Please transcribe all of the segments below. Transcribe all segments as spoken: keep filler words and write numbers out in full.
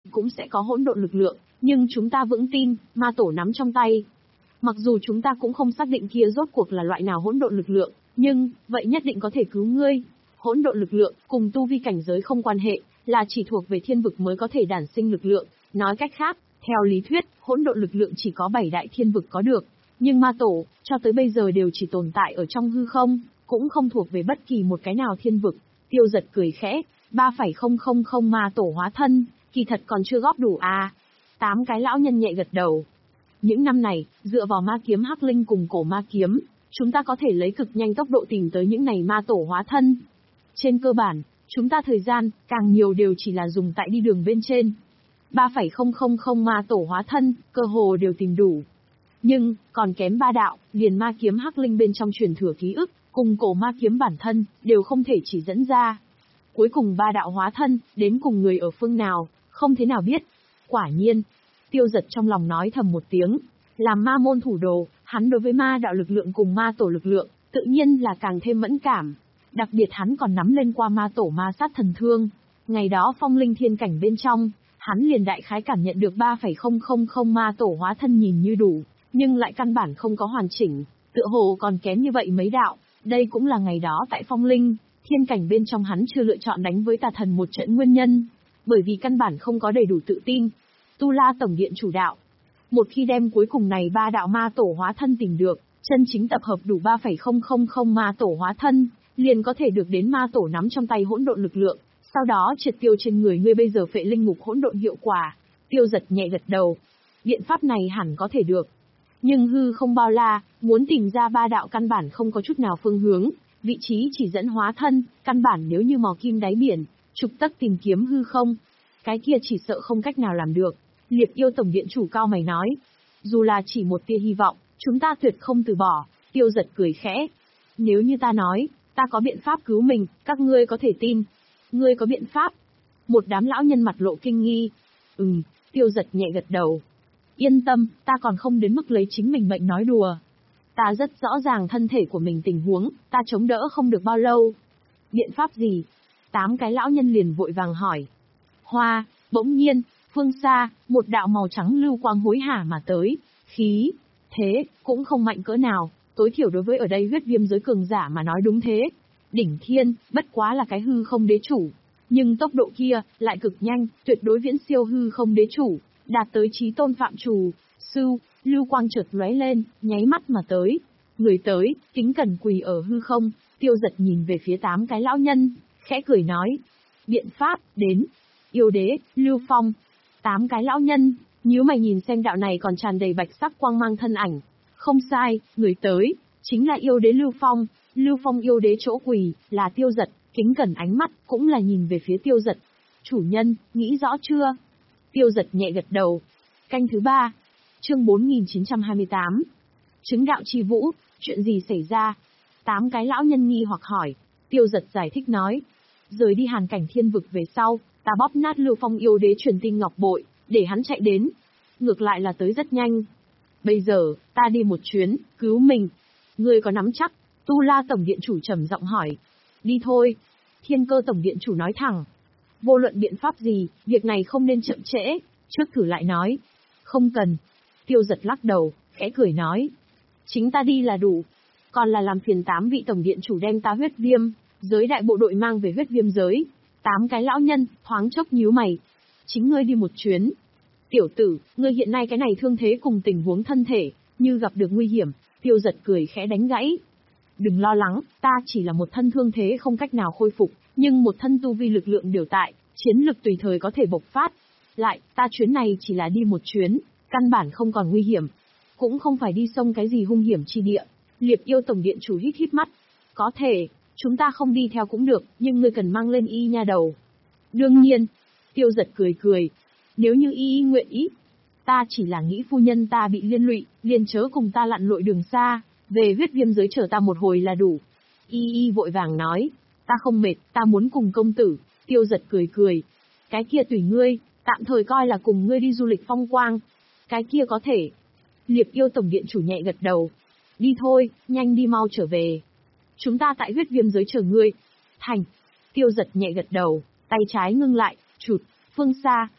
cũng sẽ có hỗn độn lực lượng, nhưng chúng ta vững tin, ma tổ nắm trong tay. Mặc dù chúng ta cũng không xác định kia rốt cuộc là loại nào hỗn độn lực lượng, nhưng, vậy nhất định có thể cứu ngươi. Hỗn độn lực lượng, cùng tu vi cảnh giới không quan hệ, là chỉ thuộc về thiên vực mới có thể đản sinh lực lượng. Nói cách khác, theo lý thuyết, hỗn độn lực lượng chỉ có bảy đại thiên vực có được. Nhưng ma tổ, cho tới bây giờ đều chỉ tồn tại ở trong hư không, cũng không thuộc về bất kỳ một cái nào thiên vực. Tiêu Giật cười khẽ, ba phẩy không không không ma tổ hóa thân, kỳ thật còn chưa góp đủ à. Tám cái lão nhân nhẹ gật đầu. Những năm này, dựa vào ma kiếm hắc linh cùng cổ ma kiếm, chúng ta có thể lấy cực nhanh tốc độ tìm tới những này ma tổ hóa thân. Trên cơ bản, chúng ta thời gian, càng nhiều đều chỉ là dùng tại đi đường bên trên. ba phẩy không không không ma tổ hóa thân, cơ hồ đều tìm đủ. Nhưng, còn kém ba đạo, liền ma kiếm hắc linh bên trong truyền thừa ký ức, cùng cổ ma kiếm bản thân, đều không thể chỉ dẫn ra. Cuối cùng ba đạo hóa thân, đến cùng người ở phương nào, không thế nào biết. Quả nhiên, Tiêu Giật trong lòng nói thầm một tiếng, làm ma môn thủ đồ, hắn đối với ma đạo lực lượng cùng ma tổ lực lượng, tự nhiên là càng thêm mẫn cảm. Đặc biệt hắn còn nắm lên qua ma tổ ma sát thần thương. Ngày đó phong linh thiên cảnh bên trong, hắn liền đại khái cảm nhận được ba phẩy không không không ma tổ hóa thân nhìn như đủ, nhưng lại căn bản không có hoàn chỉnh, tựa hồ còn kém như vậy mấy đạo. Đây cũng là ngày đó tại phong linh thiên cảnh bên trong hắn chưa lựa chọn đánh với tà thần một trận nguyên nhân, bởi vì căn bản không có đầy đủ tự tin. Tu La Tổng Điện chủ đạo, một khi đem cuối cùng này ba đạo ma tổ hóa thân tìm được, chân chính tập hợp đủ ba phẩy không không không ma tổ hóa thân, liền có thể được đến ma tổ nắm trong tay hỗn độn lực lượng, sau đó triệt tiêu trên người ngươi bây giờ phệ linh mục hỗn độn hiệu quả. Tiêu Giật nhẹ gật đầu. Biện pháp này hẳn có thể được. Nhưng hư không bao la, muốn tìm ra ba đạo căn bản không có chút nào phương hướng, vị trí chỉ dẫn hóa thân, căn bản nếu như mò kim đáy biển, trục tắc tìm kiếm hư không, cái kia chỉ sợ không cách nào làm được. Liệp Yêu Tổng Điện chủ cao mày nói, dù là chỉ một tia hy vọng, chúng ta tuyệt không từ bỏ. Tiêu Giật cười khẽ, nếu như ta nói, ta có biện pháp cứu mình, các ngươi có thể tin. Ngươi có biện pháp? Một đám lão nhân mặt lộ kinh nghi. Ừm, Tiêu Giật nhẹ gật đầu. Yên tâm, ta còn không đến mức lấy chính mình mệnh nói đùa. Ta rất rõ ràng thân thể của mình tình huống, ta chống đỡ không được bao lâu. Biện pháp gì? Tám cái lão nhân liền vội vàng hỏi. Hoa, bỗng nhiên, phương xa, một đạo màu trắng lưu quang hối hả mà tới, khí, thế, cũng không mạnh cỡ nào, tối thiểu đối với ở đây huyết viêm giới cường giả mà nói đúng thế. Đỉnh thiên, bất quá là cái hư không đế chủ, nhưng tốc độ kia, lại cực nhanh, tuyệt đối viễn siêu hư không đế chủ, đạt tới chí tôn phạm trù. Sưu, lưu quang chợt lóe lên, nháy mắt mà tới. Người tới, kính cẩn quỳ ở hư không. Tiêu Giật nhìn về phía tám cái lão nhân, khẽ cười nói. Biện pháp, đến. Yêu đế, Lưu Phong. Tám cái lão nhân, nhíu mày nhìn xem đạo này còn tràn đầy bạch sắc quang mang thân ảnh. Không sai, người tới, chính là yêu đế Lưu Phong. Lưu Phong yêu đế chỗ quỳ, là Tiêu Giật, kính cẩn ánh mắt, cũng là nhìn về phía Tiêu Giật. Chủ nhân, nghĩ rõ chưa? Tiêu Giật nhẹ gật đầu. Canh thứ ba. Chương bốn nghìn chín trăm hai mươi tám. Chứng đạo chi vũ, chuyện gì xảy ra? Tám cái lão nhân nghi hoặc hỏi. Tiêu Giật giải thích nói. Rời đi hàn cảnh thiên vực về sau, ta bóp nát Lưu Phong yêu đế truyền tinh ngọc bội, để hắn chạy đến. Ngược lại là tới rất nhanh. Bây giờ, ta đi một chuyến, cứu mình. Ngươi có nắm chắc? Tu La Tổng Điện chủ trầm giọng hỏi. Đi thôi. Thiên Cơ Tổng Điện chủ nói thẳng. Vô luận biện pháp gì, việc này không nên chậm trễ. Trước thử lại nói. Không cần. Tiêu Giật lắc đầu, khẽ cười nói. Chính ta đi là đủ. Còn là làm phiền tám vị Tổng Điện chủ đem ta huyết viêm giới đại bộ đội mang về huyết viêm giới. Tám cái lão nhân, thoáng chốc nhíu mày. Chính ngươi đi một chuyến. Tiểu tử, ngươi hiện nay cái này thương thế cùng tình huống thân thể, như gặp được nguy hiểm. Tiêu Giật cười khẽ đánh gãy. Đừng lo lắng, ta chỉ là một thân thương thế không cách nào khôi phục, nhưng một thân tu vi lực lượng điều tại, chiến lực tùy thời có thể bộc phát. Lại, ta chuyến này chỉ là đi một chuyến, căn bản không còn nguy hiểm. Cũng không phải đi sông cái gì hung hiểm chi địa. Liệp Yêu Tổng Điện chủ hít hít mắt. Có thể, chúng ta không đi theo cũng được, nhưng ngươi cần mang lên y nha đầu. Đương nhiên. Tiêu Giật cười cười. Nếu như y y nguyện ý, ta chỉ là nghĩ phu nhân ta bị liên lụy, liền chớ cùng ta lặn lội đường xa, về huyết viêm giới chờ ta một hồi là đủ. Y y vội vàng nói, ta không mệt, ta muốn cùng công tử. Tiêu Giật cười cười. Cái kia tùy ngươi, tạm thời coi là cùng ngươi đi du lịch phong quang. Cái kia có thể. Liệp Yêu Tổng Điện chủ nhẹ gật đầu. Đi thôi, nhanh đi mau trở về. Chúng ta tại huyết viêm giới chờ ngươi. Thành. Tiêu Giật nhẹ gật đầu, tay trái ngưng lại, chụt, phương xa,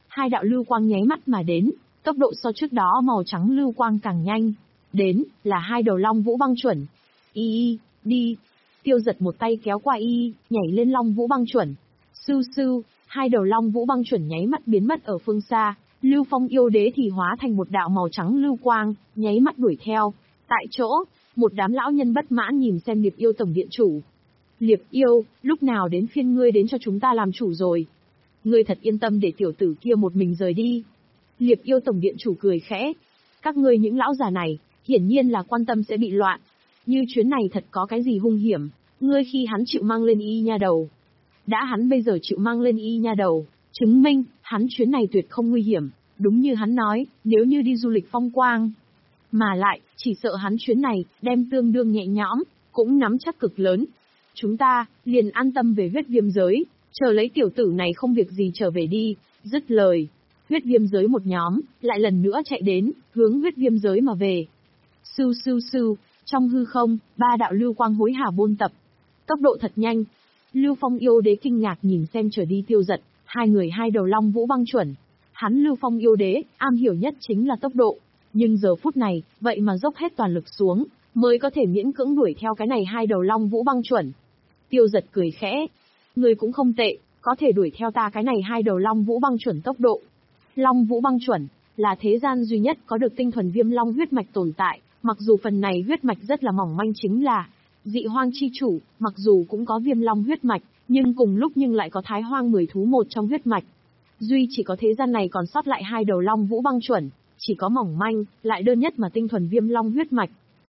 Hai đạo lưu quang nháy mắt mà đến, tốc độ so trước đó màu trắng lưu quang càng nhanh. Đến, là hai đầu Long Vũ Băng Chuẩn. Y y, đi. Tiêu Giật một tay kéo qua y y, nhảy lên Long Vũ Băng Chuẩn. Sưu sưu, hai đầu Long Vũ Băng Chuẩn nháy mắt biến mất ở phương xa. Lưu Phong yêu đế thì hóa thành một đạo màu trắng lưu quang, nháy mắt đuổi theo. Tại chỗ, một đám lão nhân bất mãn nhìn xem Liệp Yêu tổng điện chủ. Liệp Yêu, lúc nào đến phiên ngươi đến cho chúng ta làm chủ rồi? Ngươi thật yên tâm để tiểu tử kia một mình rời đi. Liệp Yêu tổng điện chủ cười khẽ. Các ngươi những lão già này, hiển nhiên là quan tâm sẽ bị loạn. Như chuyến này thật có cái gì hung hiểm, ngươi khi hắn chịu mang lên y nha đầu. Đã hắn bây giờ chịu mang lên y nha đầu, chứng minh, hắn chuyến này tuyệt không nguy hiểm, đúng như hắn nói, nếu như đi du lịch phong quang. Mà lại, chỉ sợ hắn chuyến này, đem tương đương nhẹ nhõm, cũng nắm chắc cực lớn. Chúng ta, liền an tâm về huyết viêm giới, chờ lấy tiểu tử này không việc gì trở về đi. Dứt lời, huyết viêm giới một nhóm, lại lần nữa chạy đến, hướng huyết viêm giới mà về. Sưu sưu sưu, trong hư không, ba đạo lưu quang hối hả buôn tập. Tốc độ thật nhanh. Lưu Phong yêu đế kinh ngạc nhìn xem trở đi Tiêu Giật, hai người hai đầu Long Vũ Băng Chuẩn. Hắn Lưu Phong yêu đế, am hiểu nhất chính là tốc độ. Nhưng giờ phút này, vậy mà dốc hết toàn lực xuống, mới có thể miễn cưỡng đuổi theo cái này hai đầu Long Vũ Băng Chuẩn. Tiêu Giật cười khẽ. Người cũng không tệ, có thể đuổi theo ta cái này hai đầu Long Vũ Băng Chuẩn tốc độ. Long Vũ Băng Chuẩn, là thế gian duy nhất có được tinh thuần viêm long huyết mạch tồn tại, mặc dù phần này huyết mạch rất là mỏng manh chính là dị hoang chi chủ, mặc dù cũng có viêm long huyết mạch, nhưng cùng lúc nhưng lại có thái hoang mười thú một trong huyết mạch. Duy chỉ có thế gian này còn sót lại hai đầu Long Vũ Băng Chuẩn, chỉ có mỏng manh, lại đơn nhất mà tinh thuần viêm long huyết mạch.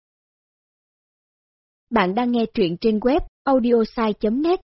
Bạn đang nghe truyện trên web audiosai chấm net.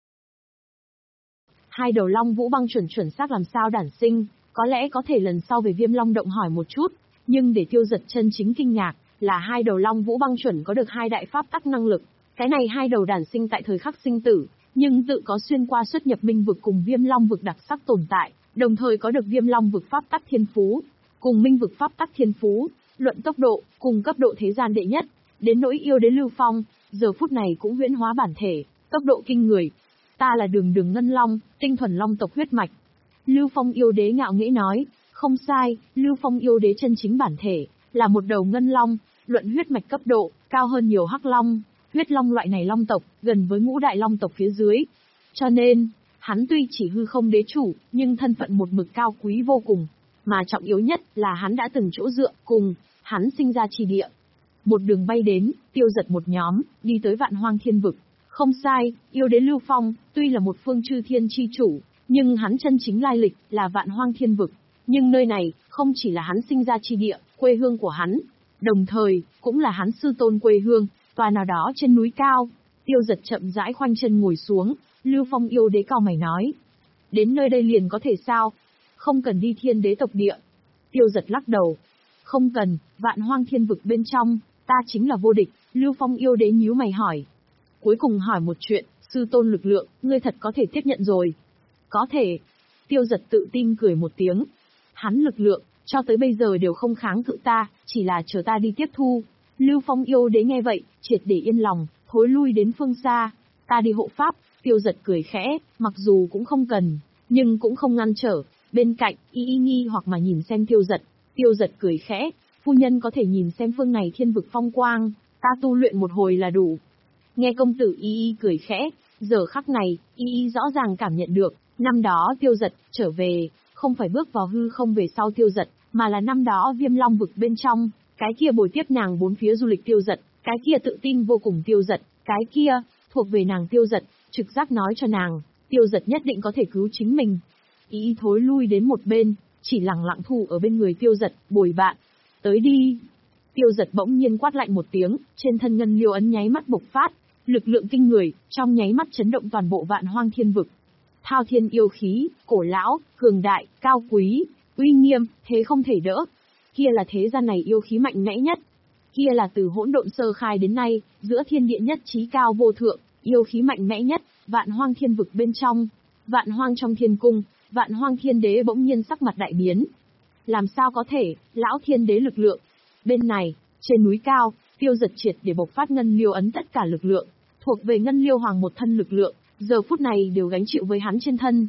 Hai đầu Long Vũ Băng Chuẩn chuẩn xác làm sao đản sinh, có lẽ có thể lần sau về Viêm Long động hỏi một chút, nhưng để Tiêu Giật chân chính kinh ngạc, là hai đầu Long Vũ Băng Chuẩn có được hai đại pháp tắc năng lực. Cái này hai đầu đản sinh tại thời khắc sinh tử, nhưng tự có xuyên qua xuất nhập minh vực cùng Viêm Long vực đặc sắc tồn tại, đồng thời có được Viêm Long vực pháp tắc thiên phú, cùng minh vực pháp tắc thiên phú, luận tốc độ, cùng cấp độ thế gian đệ nhất. Đến nỗi yêu đế Lưu Phong, giờ phút này cũng huyễn hóa bản thể, tốc độ kinh người. Ta là đường đường ngân long, tinh thuần long tộc huyết mạch. Lưu Phong yêu đế ngạo nghễ nói, không sai, Lưu Phong yêu đế chân chính bản thể, là một đầu ngân long, luận huyết mạch cấp độ, cao hơn nhiều hắc long, huyết long loại này long tộc, gần với ngũ đại long tộc phía dưới. Cho nên, hắn tuy chỉ hư không đế chủ, nhưng thân phận một mực cao quý vô cùng, mà trọng yếu nhất là hắn đã từng chỗ dựa cùng, hắn sinh ra chi địa. Một đường bay đến, Tiêu Giật một nhóm, đi tới Vạn Hoang Thiên Vực. Không sai, yêu đế Lưu Phong, tuy là một phương chư thiên chi chủ, nhưng hắn chân chính lai lịch là Vạn Hoang Thiên Vực. Nhưng nơi này, không chỉ là hắn sinh ra chi địa, quê hương của hắn, đồng thời, cũng là hắn sư tôn quê hương, tòa nào đó trên núi cao. Tiêu Giật chậm rãi khoanh chân ngồi xuống, Lưu Phong yêu đế cau mày nói. Đến nơi đây liền có thể sao? Không cần đi thiên đế tộc địa. Tiêu Giật lắc đầu. Không cần, Vạn Hoang Thiên Vực bên trong, ta chính là vô địch. Lưu Phong yêu đế nhíu mày hỏi. Cuối cùng hỏi một chuyện, sư tôn lực lượng, ngươi thật có thể tiếp nhận rồi. Có thể. Tiêu Giật tự tin cười một tiếng. Hắn lực lượng, cho tới bây giờ đều không kháng cự ta, chỉ là chờ ta đi tiếp thu. Lưu Phong yêu đế nghe vậy, triệt để yên lòng, thối lui đến phương xa. Ta đi hộ pháp. Tiêu Giật cười khẽ, mặc dù cũng không cần, nhưng cũng không ngăn trở. Bên cạnh, y y nghi hoặc mà nhìn xem Tiêu Giật. Tiêu Giật cười khẽ, phu nhân có thể nhìn xem phương này thiên vực phong quang, ta tu luyện một hồi là đủ. Nghe công tử y y cười khẽ, giờ khắc này, y y rõ ràng cảm nhận được, năm đó Tiêu Giật trở về, không phải bước vào hư không về sau Tiêu Giật, mà là năm đó Viêm Long vực bên trong, cái kia bồi tiếp nàng bốn phía du lịch Tiêu Giật, cái kia tự tin vô cùng Tiêu Giật, cái kia, thuộc về nàng Tiêu Giật, trực giác nói cho nàng, Tiêu Giật nhất định có thể cứu chính mình. Y y thối lui đến một bên, chỉ lặng lặng thu ở bên người Tiêu Giật, bồi bạn. Tới đi. Tiêu Giật bỗng nhiên quát lạnh một tiếng, trên thân ngân liêu ấn nháy mắt bộc phát, lực lượng kinh người, trong nháy mắt chấn động toàn bộ Vạn Hoang Thiên Vực. Thao thiên yêu khí, cổ lão, cường đại, cao quý, uy nghiêm, thế không thể đỡ. Kia là thế gian này yêu khí mạnh mẽ nhất. Kia là từ hỗn độn sơ khai đến nay, giữa thiên địa nhất trí cao vô thượng, yêu khí mạnh mẽ nhất, Vạn Hoang Thiên Vực bên trong. Vạn Hoang trong thiên cung, Vạn Hoang Thiên Đế bỗng nhiên sắc mặt đại biến. Làm sao có thể, lão thiên đế lực lượng. Bên này, trên núi cao, Tiêu Giật triệt để bộc phát ngân liêu ấn tất cả lực lượng, thuộc về ngân liêu hoàng một thân lực lượng, giờ phút này đều gánh chịu với hắn trên thân.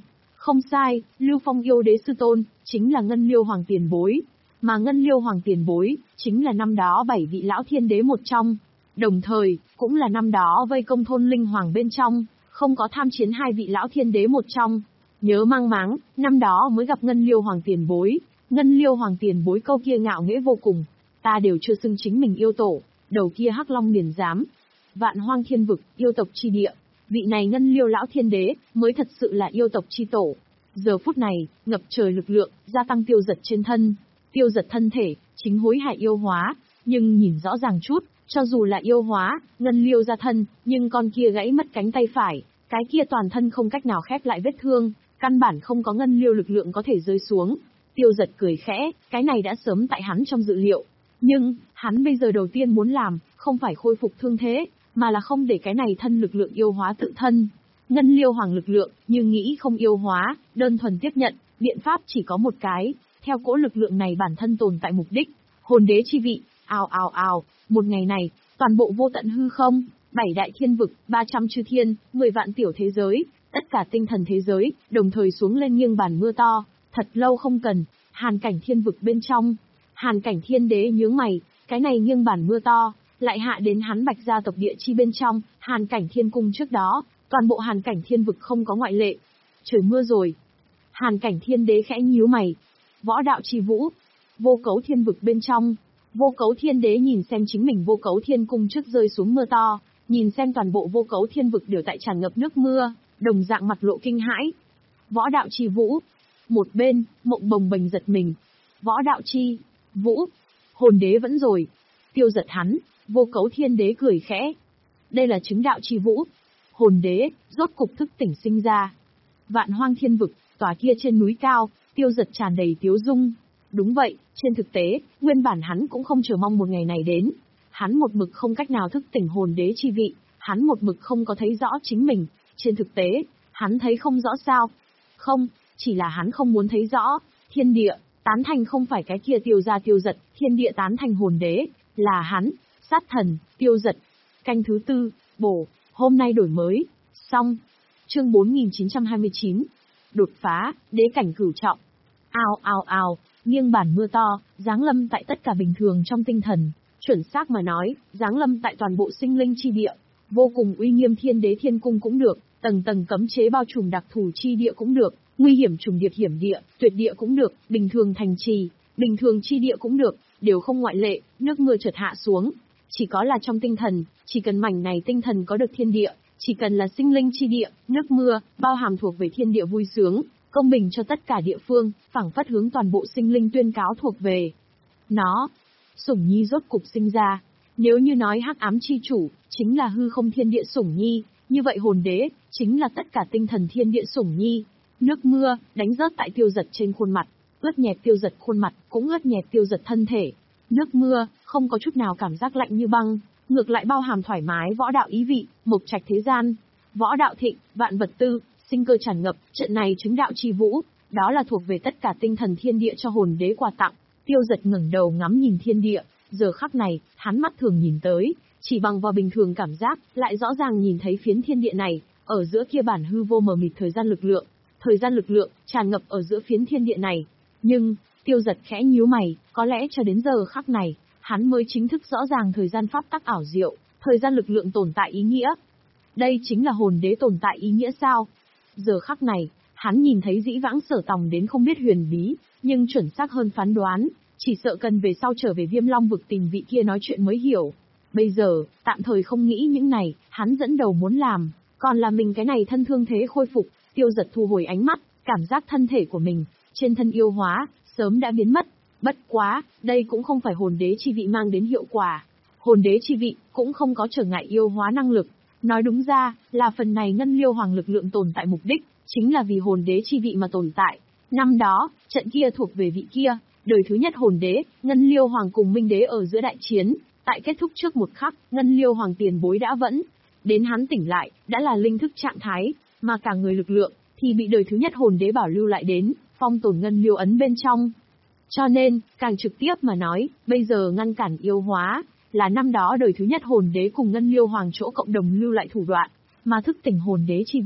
Không sai, Lưu Phong yêu đế sư tôn, chính là Ngân Liêu Hoàng tiền bối. Mà Ngân Liêu Hoàng tiền bối, chính là năm đó bảy vị lão thiên đế một trong. Đồng thời, cũng là năm đó vây công thôn Linh Hoàng bên trong, không có tham chiến hai vị lão thiên đế một trong. Nhớ mang máng, năm đó mới gặp Ngân Liêu Hoàng tiền bối. Ngân Liêu Hoàng tiền bối câu kia ngạo nghễ vô cùng. Ta đều chưa xưng chính mình yêu tổ, đầu kia hắc long liền dám. Vạn hoang thiên vực, yêu tộc chi địa. Vị này Ngân Liêu lão thiên đế, mới thật sự là yêu tộc chi tổ. Giờ phút này, ngập trời lực lượng, gia tăng tiêu giật trên thân. Tiêu giật thân thể, chính hối hại yêu hóa, nhưng nhìn rõ ràng chút, cho dù là yêu hóa, Ngân Liêu ra thân, nhưng con kia gãy mất cánh tay phải, cái kia toàn thân không cách nào khép lại vết thương, căn bản không có Ngân Liêu lực lượng có thể rơi xuống. Tiêu giật cười khẽ, cái này đã sớm tại hắn trong dự liệu. Nhưng, hắn bây giờ đầu tiên muốn làm, không phải khôi phục thương thế, mà là không để cái này thân lực lượng yêu hóa tự thân. Ngân Liêu Hoàng lực lượng, như nghĩ không yêu hóa, đơn thuần tiếp nhận, biện pháp chỉ có một cái, theo cỗ lực lượng này bản thân tồn tại mục đích, hồn đế chi vị, ào ào ào, một ngày này, toàn bộ vô tận hư không, bảy đại thiên vực, ba trăm chư thiên, mười vạn tiểu thế giới, tất cả tinh thần thế giới, đồng thời xuống lên nghiêng bàn mưa to, thật lâu không cần, hàn cảnh thiên vực bên trong, hàn cảnh thiên đế nhướng mày, cái này nghiêng bàn mưa to, lại hạ đến hắn Bạch gia tộc địa chi bên trong, hàn cảnh thiên cung trước đó, toàn bộ hàn cảnh thiên vực không có ngoại lệ. Trời mưa rồi. Hàn cảnh thiên đế khẽ nhíu mày. Võ đạo chi vũ. Vô cấu thiên vực bên trong. Vô cấu thiên đế nhìn xem chính mình vô cấu thiên cung trước rơi xuống mưa to, nhìn xem toàn bộ vô cấu thiên vực đều tại tràn ngập nước mưa, đồng dạng mặt lộ kinh hãi. Võ đạo chi vũ. Một bên, Mộng Bồng Bềnh giật mình. Võ đạo chi vũ. Hồn đế vẫn rồi. Tiêu giật hắn, vô cấu thiên đế cười khẽ. Đây là chứng đạo chi vũ. Hồn đế, rốt cục thức tỉnh sinh ra. Vạn hoang thiên vực, tòa kia trên núi cao, tiêu giật tràn đầy tiếu dung. Đúng vậy, trên thực tế, nguyên bản hắn cũng không chờ mong một ngày này đến. Hắn một mực không cách nào thức tỉnh hồn đế chi vị, hắn một mực không có thấy rõ chính mình. Trên thực tế, hắn thấy không rõ sao. Không, chỉ là hắn không muốn thấy rõ. Thiên địa, tán thành không phải cái kia tiêu ra tiêu giật, thiên địa tán thành hồn đế, là hắn, sát thần, tiêu giật. Canh thứ tư, bổ. Hôm nay đổi mới. Xong. Chương bốn nghìn chín trăm hai mươi chín. Đột phá, đế cảnh cửu trọng. Ào ào ào, nghiêng bản mưa to, giáng lâm tại tất cả bình thường trong tinh thần. Chuẩn xác mà nói, giáng lâm tại toàn bộ sinh linh chi địa. Vô cùng uy nghiêm thiên đế thiên cung cũng được, tầng tầng cấm chế bao trùm đặc thù chi địa cũng được, nguy hiểm trùng điệp hiểm địa, tuyệt địa cũng được, bình thường thành trì, bình thường chi địa cũng được, đều không ngoại lệ, nước mưa chợt hạ xuống. Chỉ có là trong tinh thần, chỉ cần mảnh này tinh thần có được thiên địa, chỉ cần là sinh linh chi địa, nước mưa, bao hàm thuộc về thiên địa vui sướng, công bình cho tất cả địa phương, phảng phất hướng toàn bộ sinh linh tuyên cáo thuộc về. Nó, Sủng Nhi rốt cục sinh ra. Nếu như nói hắc ám chi chủ, chính là hư không thiên địa Sủng Nhi, như vậy hồn đế, chính là tất cả tinh thần thiên địa Sủng Nhi. Nước mưa, đánh rớt tại tiêu giật trên khuôn mặt, ướt nhẹp tiêu giật khuôn mặt, cũng ướt nhẹp tiêu giật thân thể. Nước mưa, không có chút nào cảm giác lạnh như băng, ngược lại bao hàm thoải mái võ đạo ý vị, mộc trạch thế gian. Võ đạo thịnh, vạn vật tư, sinh cơ tràn ngập, trận này chứng đạo chi vũ, đó là thuộc về tất cả tinh thần thiên địa cho hồn đế quà tặng. Tiêu giật ngẩng đầu ngắm nhìn thiên địa, giờ khắc này, hắn mắt thường nhìn tới, chỉ bằng vào bình thường cảm giác, lại rõ ràng nhìn thấy phiến thiên địa này, ở giữa kia bản hư vô mờ mịt thời gian lực lượng. Thời gian lực lượng, tràn ngập ở giữa phiến thiên địa này. Nhưng, tiêu giật khẽ nhíu mày, có lẽ cho đến giờ khắc này, hắn mới chính thức rõ ràng thời gian pháp tắc ảo diệu, thời gian lực lượng tồn tại ý nghĩa. Đây chính là hồn đế tồn tại ý nghĩa sao? Giờ khắc này, hắn nhìn thấy dĩ vãng Sở Tòng đến không biết huyền bí, nhưng chuẩn xác hơn phán đoán, chỉ sợ cần về sau trở về Viêm Long vực tìm vị kia nói chuyện mới hiểu. Bây giờ, tạm thời không nghĩ những này, hắn dẫn đầu muốn làm, còn là mình cái này thân thương thế khôi phục. Tiêu giật thu hồi ánh mắt, cảm giác thân thể của mình, trên thân yêu hóa, sớm đã biến mất. Bất quá, đây cũng không phải hồn đế chi vị mang đến hiệu quả. Hồn đế chi vị, cũng không có trở ngại yêu hóa năng lực. Nói đúng ra, là phần này Ngân Liêu Hoàng lực lượng tồn tại mục đích, chính là vì hồn đế chi vị mà tồn tại. Năm đó, trận kia thuộc về vị kia, đời thứ nhất hồn đế, Ngân Liêu Hoàng cùng Minh đế ở giữa đại chiến. Tại kết thúc trước một khắc, Ngân Liêu Hoàng tiền bối đã vẫn. Đến hắn tỉnh lại, đã là linh thức trạng thái. Mà cả người lực lượng, thì bị đời thứ nhất hồn đế bảo lưu lại đến, phong tồn Ngân Liêu ấn bên trong. Cho nên, càng trực tiếp mà nói, bây giờ ngăn cản yêu hóa, là năm đó đời thứ nhất hồn đế cùng Ngân Liêu Hoàng chỗ cộng đồng lưu lại thủ đoạn, mà thức tỉnh hồn đế chi vị,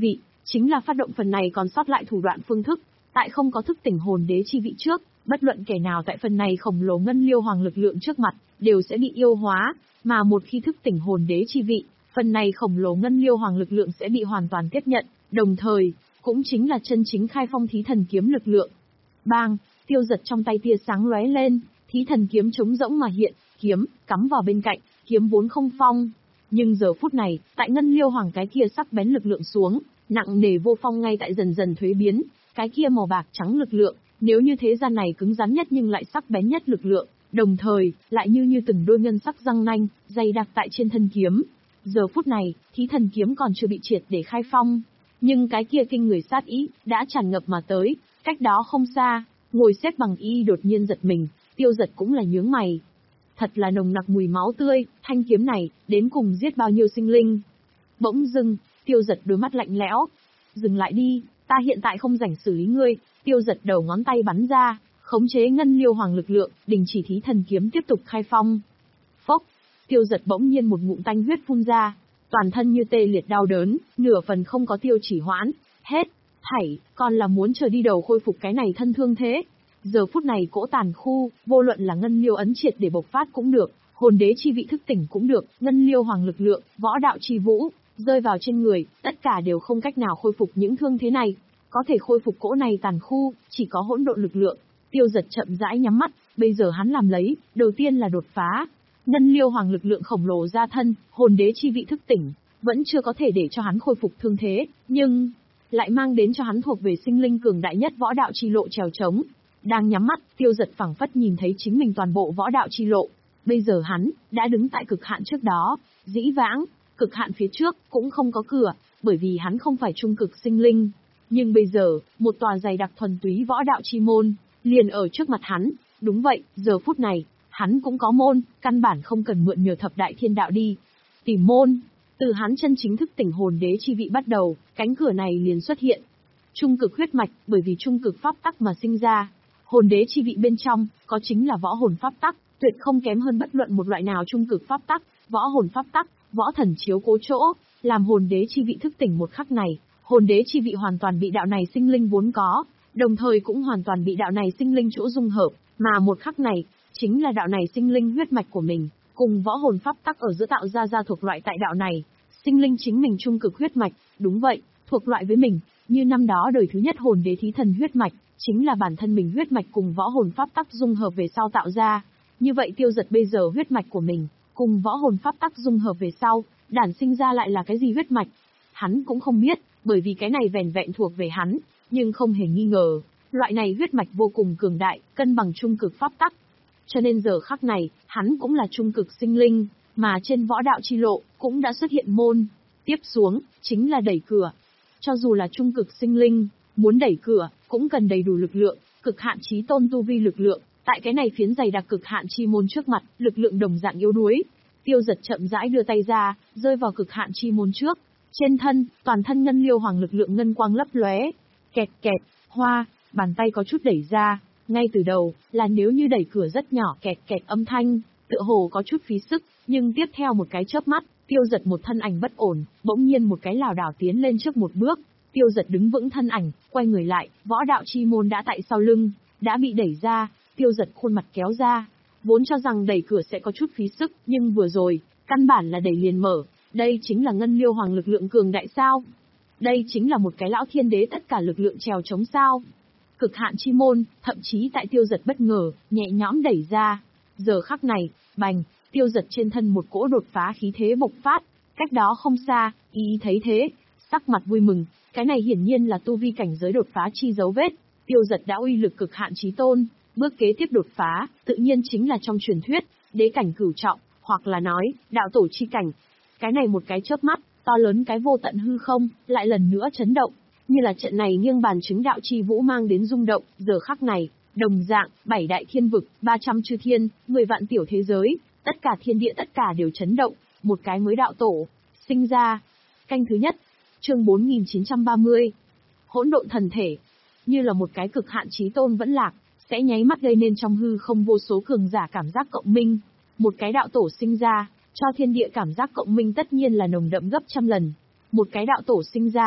chính là phát động phần này còn sót lại thủ đoạn phương thức, tại không có thức tỉnh hồn đế chi vị trước, bất luận kẻ nào tại phần này khổng lồ ngân liêu hoàng lực lượng trước mặt, đều sẽ bị yêu hóa, mà một khi thức tỉnh hồn đế chi vị, phần này khổng lồ ngân liêu hoàng lực lượng sẽ bị hoàn toàn tiếp nhận, đồng thời, cũng chính là chân chính khai phong thí thần kiếm lực lượng. Bang, Tiêu Dật trong tay tia sáng lóe lên, thí thần kiếm trống rỗng mà hiện, kiếm, cắm vào bên cạnh, kiếm vốn không phong. Nhưng giờ phút này, tại ngân liêu hoàng cái kia sắc bén lực lượng xuống, nặng nề vô phong ngay tại dần dần thuế biến, cái kia màu bạc trắng lực lượng, nếu như thế gian này cứng rắn nhất nhưng lại sắc bén nhất lực lượng, đồng thời, lại như như từng đôi ngân sắc răng nanh, dày đặc tại trên thân kiếm. Giờ phút này, thí thần kiếm còn chưa bị triệt để khai phong, nhưng cái kia kinh người sát ý, đã tràn ngập mà tới, cách đó không xa, ngồi xếp bằng y đột nhiên giật mình, Tiêu Dật cũng là nhướng mày. Thật là nồng nặc mùi máu tươi, thanh kiếm này, đến cùng giết bao nhiêu sinh linh. Bỗng dưng, Tiêu Dật đôi mắt lạnh lẽo. Dừng lại đi, ta hiện tại không rảnh xử lý ngươi. Tiêu Dật đầu ngón tay bắn ra, khống chế ngân liêu hoàng lực lượng, đình chỉ thí thần kiếm tiếp tục khai phong. Phốc, Tiêu Dật bỗng nhiên một ngụm tanh huyết phun ra, toàn thân như tê liệt đau đớn, nửa phần không có tiêu chỉ hoãn, hết, thảy, còn là muốn chờ đi đầu khôi phục cái này thân thương thế. Giờ phút này cỗ tàn khu, vô luận là ngân liêu ấn triệt để bộc phát cũng được, hồn đế chi vị thức tỉnh cũng được, ngân liêu hoàng lực lượng, võ đạo chi vũ, rơi vào trên người, tất cả đều không cách nào khôi phục những thương thế này. Có thể khôi phục cỗ này tàn khu, chỉ có hỗn độn lực lượng. Tiêu Dật chậm rãi nhắm mắt, bây giờ hắn làm lấy, đầu tiên là đột phá. Ngân liêu hoàng lực lượng khổng lồ ra thân, hồn đế chi vị thức tỉnh, vẫn chưa có thể để cho hắn khôi phục thương thế, nhưng lại mang đến cho hắn thuộc về sinh linh cường đại nhất võ đạo chi lộ trèo trống. Đang nhắm mắt, Tiêu Dật phảng phất nhìn thấy chính mình toàn bộ võ đạo chi lộ. Bây giờ hắn đã đứng tại cực hạn trước đó, dĩ vãng, cực hạn phía trước cũng không có cửa, bởi vì hắn không phải trung cực sinh linh. Nhưng bây giờ, một tòa dày đặc thuần túy võ đạo chi môn, liền ở trước mặt hắn. Đúng vậy, giờ phút này, hắn cũng có môn, căn bản không cần mượn nhờ thập đại thiên đạo đi tìm môn. Từ hắn chân chính thức tỉnh hồn đế chi vị bắt đầu, cánh cửa này liền xuất hiện. Trung cực huyết mạch, bởi vì trung cực pháp tắc mà sinh ra. Hồn đế chi vị bên trong, có chính là võ hồn pháp tắc, tuyệt không kém hơn bất luận một loại nào trung cực pháp tắc, võ hồn pháp tắc, võ thần chiếu cố chỗ, làm hồn đế chi vị thức tỉnh một khắc này, hồn đế chi vị hoàn toàn bị đạo này sinh linh vốn có, đồng thời cũng hoàn toàn bị đạo này sinh linh chỗ dung hợp, mà một khắc này, chính là đạo này sinh linh huyết mạch của mình, cùng võ hồn pháp tắc ở giữa tạo ra ra thuộc loại tại đạo này, sinh linh chính mình trung cực huyết mạch, đúng vậy, thuộc loại với mình, như năm đó đời thứ nhất hồn đế thí thần huyết mạch, chính là bản thân mình huyết mạch cùng võ hồn pháp tắc dung hợp về sau tạo ra. Như vậy Tiêu Dật bây giờ huyết mạch của mình, cùng võ hồn pháp tắc dung hợp về sau, đản sinh ra lại là cái gì huyết mạch? Hắn cũng không biết, bởi vì cái này vẻn vẹn thuộc về hắn, nhưng không hề nghi ngờ, loại này huyết mạch vô cùng cường đại, cân bằng trung cực pháp tắc. Cho nên giờ khắc này, hắn cũng là trung cực sinh linh, mà trên võ đạo chi lộ, cũng đã xuất hiện môn. Tiếp xuống, chính là đẩy cửa. Cho dù là trung cực sinh linh, muốn đẩy cửa, cũng cần đầy đủ lực lượng, cực hạn chí tôn tu vi lực lượng. Tại cái này phiến dày đặc cực hạn chi môn trước mặt, lực lượng đồng dạng yếu đuối. Tiêu Dật chậm rãi đưa tay ra, rơi vào cực hạn chi môn trước. Trên thân, toàn thân ngân liêu hoàng lực lượng ngân quang lấp lóe. Kẹt kẹt, hoa, bàn tay có chút đẩy ra. Ngay từ đầu, là nếu như đẩy cửa rất nhỏ kẹt kẹt âm thanh, tựa hồ có chút phí sức, nhưng tiếp theo một cái chớp mắt, Tiêu Dật một thân ảnh bất ổn, bỗng nhiên một cái lảo đảo tiến lên trước một bước. Tiêu Dật đứng vững thân ảnh, quay người lại, võ đạo chi môn đã tại sau lưng, đã bị đẩy ra. Tiêu Dật khuôn mặt kéo ra, vốn cho rằng đẩy cửa sẽ có chút phí sức, nhưng vừa rồi, căn bản là đẩy liền mở. Đây chính là ngân liêu hoàng lực lượng cường đại sao? Đây chính là một cái lão thiên đế tất cả lực lượng trèo chống sao? Cực hạn chi môn, thậm chí tại Tiêu Dật bất ngờ, nhẹ nhõm đẩy ra. Giờ khắc này, bành, Tiêu Dật trên thân một cỗ đột phá khí thế bộc phát, cách đó không xa, ý thấy thế, sắc mặt vui mừng, cái này hiển nhiên là tu vi cảnh giới đột phá chi dấu vết. Tiêu Dật đã uy lực cực hạn chí tôn, bước kế tiếp đột phá, tự nhiên chính là trong truyền thuyết, đế cảnh cửu trọng, hoặc là nói, đạo tổ chi cảnh. Cái này một cái chớp mắt, to lớn cái vô tận hư không, lại lần nữa chấn động, như là trận này nghiêng bàn chứng đạo chi vũ mang đến rung động. Giờ khắc này, đồng dạng, bảy đại thiên vực, ba trăm chư thiên, mười vạn tiểu thế giới, tất cả thiên địa tất cả đều chấn động, một cái mới đạo tổ sinh ra. Canh thứ nhất, chương bốn nghìn chín trăm ba mươi. Hỗn độn thần thể, như là một cái cực hạn chí tôn vẫn lạc, sẽ nháy mắt gây nên trong hư không vô số cường giả cảm giác cộng minh. Một cái đạo tổ sinh ra, cho thiên địa cảm giác cộng minh tất nhiên là nồng đậm gấp trăm lần. Một cái đạo tổ sinh ra,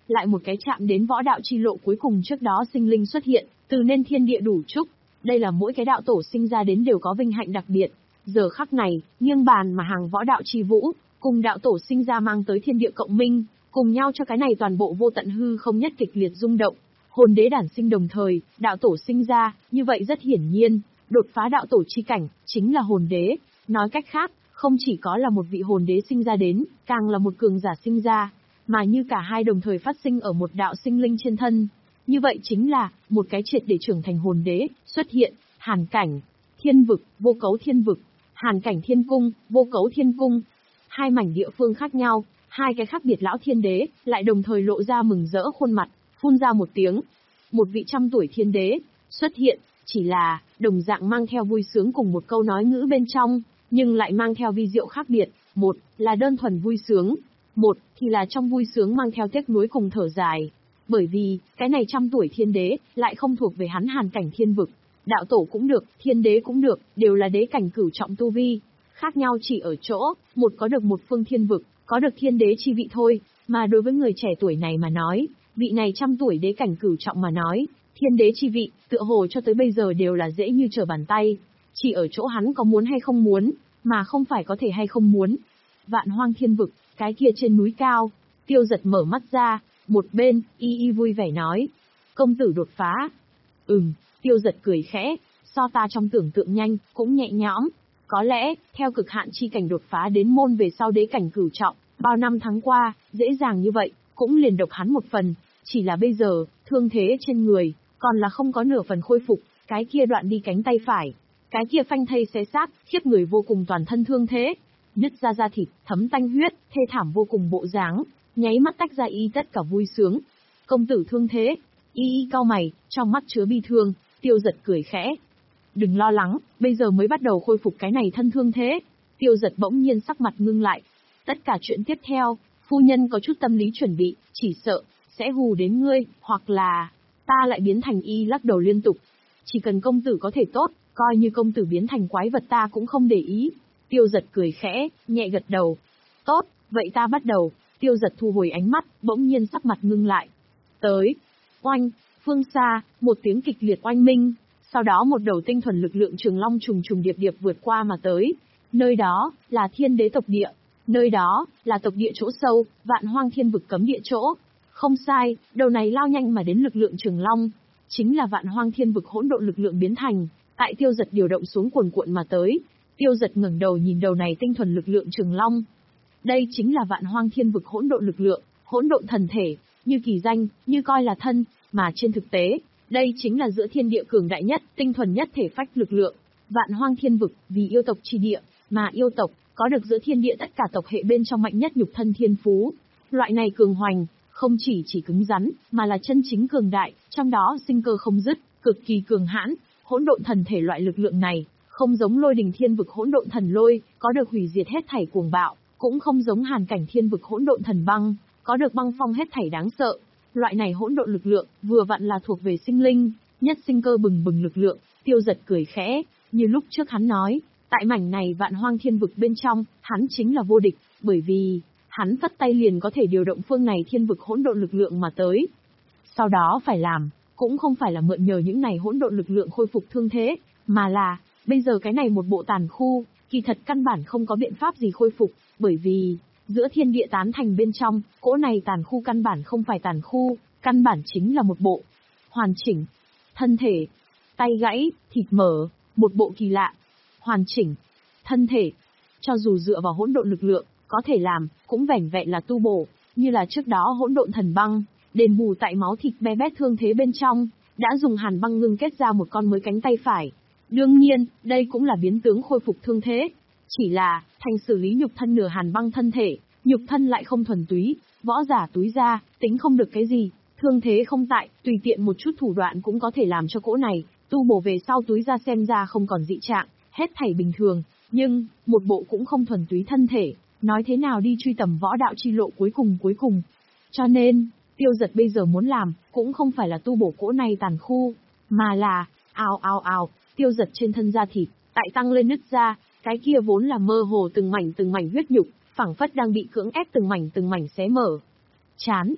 lại một cái chạm đến võ đạo chi lộ cuối cùng trước đó sinh linh xuất hiện, từ nên thiên địa đủ trúc. Đây là mỗi cái đạo tổ sinh ra đến đều có vinh hạnh đặc biệt. Giờ khắc này, nghiêng bàn mà hàng võ đạo chi vũ, cùng đạo tổ sinh ra mang tới thiên địa cộng minh, cùng nhau cho cái này toàn bộ vô tận hư không nhất kịch liệt rung động. Hồn đế đản sinh đồng thời, đạo tổ sinh ra, như vậy rất hiển nhiên, đột phá đạo tổ chi cảnh, chính là hồn đế. Nói cách khác, không chỉ có là một vị hồn đế sinh ra đến, càng là một cường giả sinh ra, mà như cả hai đồng thời phát sinh ở một đạo sinh linh trên thân. Như vậy chính là, một cái triệt để trưởng thành hồn đế, xuất hiện, hàn cảnh, thiên vực, vô cấu thiên vực, hàn cảnh thiên cung, vô cấu thiên cung. Hai mảnh địa phương khác nhau, hai cái khác biệt lão thiên đế, lại đồng thời lộ ra mừng rỡ khuôn mặt, phun ra một tiếng. Một vị trăm tuổi thiên đế, xuất hiện, chỉ là, đồng dạng mang theo vui sướng cùng một câu nói ngữ bên trong, nhưng lại mang theo vi diệu khác biệt. Một, là đơn thuần vui sướng. Một, thì là trong vui sướng mang theo tiếc nuối cùng thở dài. Bởi vì, cái này trăm tuổi thiên đế, lại không thuộc về hắn hàn cảnh thiên vực. Đạo tổ cũng được, thiên đế cũng được, đều là đế cảnh cửu trọng tu vi. Khác nhau chỉ ở chỗ, một có được một phương thiên vực, có được thiên đế chi vị thôi, mà đối với người trẻ tuổi này mà nói, vị này trăm tuổi đế cảnh cửu trọng mà nói, thiên đế chi vị, tựa hồ cho tới bây giờ đều là dễ như trở bàn tay. Chỉ ở chỗ hắn có muốn hay không muốn, mà không phải có thể hay không muốn. Vạn hoang thiên vực, cái kia trên núi cao, Tiêu Giật mở mắt ra, một bên, y y vui vẻ nói. Công tử đột phá. Ừm, Tiêu Giật cười khẽ, so ta trong tưởng tượng nhanh, cũng nhẹ nhõm. Có lẽ, theo cực hạn chi cảnh đột phá đến môn về sau đế cảnh cửu trọng, bao năm tháng qua, dễ dàng như vậy, cũng liền độc hắn một phần. Chỉ là bây giờ, thương thế trên người, còn là không có nửa phần khôi phục, cái kia đoạn đi cánh tay phải. Cái kia phanh thây xé xác, khiếp người vô cùng toàn thân thương thế. Nứt ra da thịt, thấm tanh huyết, thê thảm vô cùng bộ dáng, nháy mắt tách ra y tất cả vui sướng. Công tử thương thế, y y cau mày, trong mắt chứa bi thương, Tiêu Giật cười khẽ. Đừng lo lắng, bây giờ mới bắt đầu khôi phục cái này thân thương thế. Tiêu Giật bỗng nhiên sắc mặt ngưng lại. Tất cả chuyện tiếp theo, phu nhân có chút tâm lý chuẩn bị, chỉ sợ, sẽ hù đến ngươi, hoặc là, ta lại biến thành y lắc đầu liên tục. Chỉ cần công tử có thể tốt, coi như công tử biến thành quái vật ta cũng không để ý. Tiêu Giật cười khẽ, nhẹ gật đầu. Tốt, vậy ta bắt đầu. Tiêu Giật thu hồi ánh mắt, bỗng nhiên sắc mặt ngưng lại. Tới. Oanh, phương xa, một tiếng kịch liệt oanh minh. Sau đó một đầu tinh thuần lực lượng trường long trùng trùng điệp điệp vượt qua mà tới. Nơi đó, là thiên đế tộc địa. Nơi đó, là tộc địa chỗ sâu, vạn hoang thiên vực cấm địa chỗ. Không sai, đầu này lao nhanh mà đến lực lượng trường long. Chính là vạn hoang thiên vực hỗn độn lực lượng biến thành. Tại Tiêu Giật điều động xuống cuồn cuộn mà tới. Tiêu Giật ngẩng đầu nhìn đầu này tinh thuần lực lượng trường long. Đây chính là vạn hoang thiên vực hỗn độn lực lượng, hỗn độn thần thể, như kỳ danh, như coi là thân, mà trên thực tế, đây chính là giữa thiên địa cường đại nhất, tinh thuần nhất thể phách lực lượng. Vạn hoang thiên vực, vì yêu tộc chi địa, mà yêu tộc, có được giữa thiên địa tất cả tộc hệ bên trong mạnh nhất nhục thân thiên phú. Loại này cường hoành, không chỉ chỉ cứng rắn, mà là chân chính cường đại, trong đó sinh cơ không dứt, cực kỳ cường hãn. Hỗn độn thần thể loại lực lượng này, không giống lôi đình thiên vực hỗn độn thần lôi, có được hủy diệt hết thảy cuồng bạo, cũng không giống hàn cảnh thiên vực hỗn độn thần băng, có được băng phong hết thảy đáng sợ. Loại này hỗn độn lực lượng, vừa vặn là thuộc về sinh linh, nhất sinh cơ bừng bừng lực lượng. Tiêu Giật cười khẽ, như lúc trước hắn nói, tại mảnh này vạn hoang thiên vực bên trong, hắn chính là vô địch, bởi vì hắn phất tay liền có thể điều động phương này thiên vực hỗn độn lực lượng mà tới. Sau đó phải làm, cũng không phải là mượn nhờ những này hỗn độn lực lượng khôi phục thương thế, mà là, bây giờ cái này một bộ tàn khu, kỳ thật căn bản không có biện pháp gì khôi phục, bởi vì, giữa thiên địa tán thành bên trong, cỗ này tàn khu căn bản không phải tàn khu, căn bản chính là một bộ hoàn chỉnh, thân thể, tay gãy, thịt mở, một bộ kỳ lạ, hoàn chỉnh, thân thể. Cho dù dựa vào hỗn độn lực lượng, có thể làm, cũng vẻn vẹn là tu bổ, như là trước đó hỗn độn thần băng, đền bù tại máu thịt be bét thương thế bên trong, đã dùng hàn băng ngưng kết ra một con mới cánh tay phải. Đương nhiên, đây cũng là biến tướng khôi phục thương thế. Chỉ là, thành xử lý nhục thân nửa hàn băng thân thể, nhục thân lại không thuần túy, võ giả túi ra, tính không được cái gì, thương thế không tại, tùy tiện một chút thủ đoạn cũng có thể làm cho cỗ này, tu bổ về sau túi ra xem ra không còn dị trạng, hết thảy bình thường, nhưng, một bộ cũng không thuần túy thân thể, nói thế nào đi truy tầm võ đạo chi lộ cuối cùng cuối cùng. Cho nên, Tiêu Giật bây giờ muốn làm, cũng không phải là tu bổ cỗ này tàn khu, mà là, ào ào ào, Tiêu Giật trên thân da thịt, tại tăng lên nứt ra, cái kia vốn là mơ hồ từng mảnh từng mảnh huyết nhục, phảng phất đang bị cưỡng ép từng mảnh từng mảnh xé mở. Chán.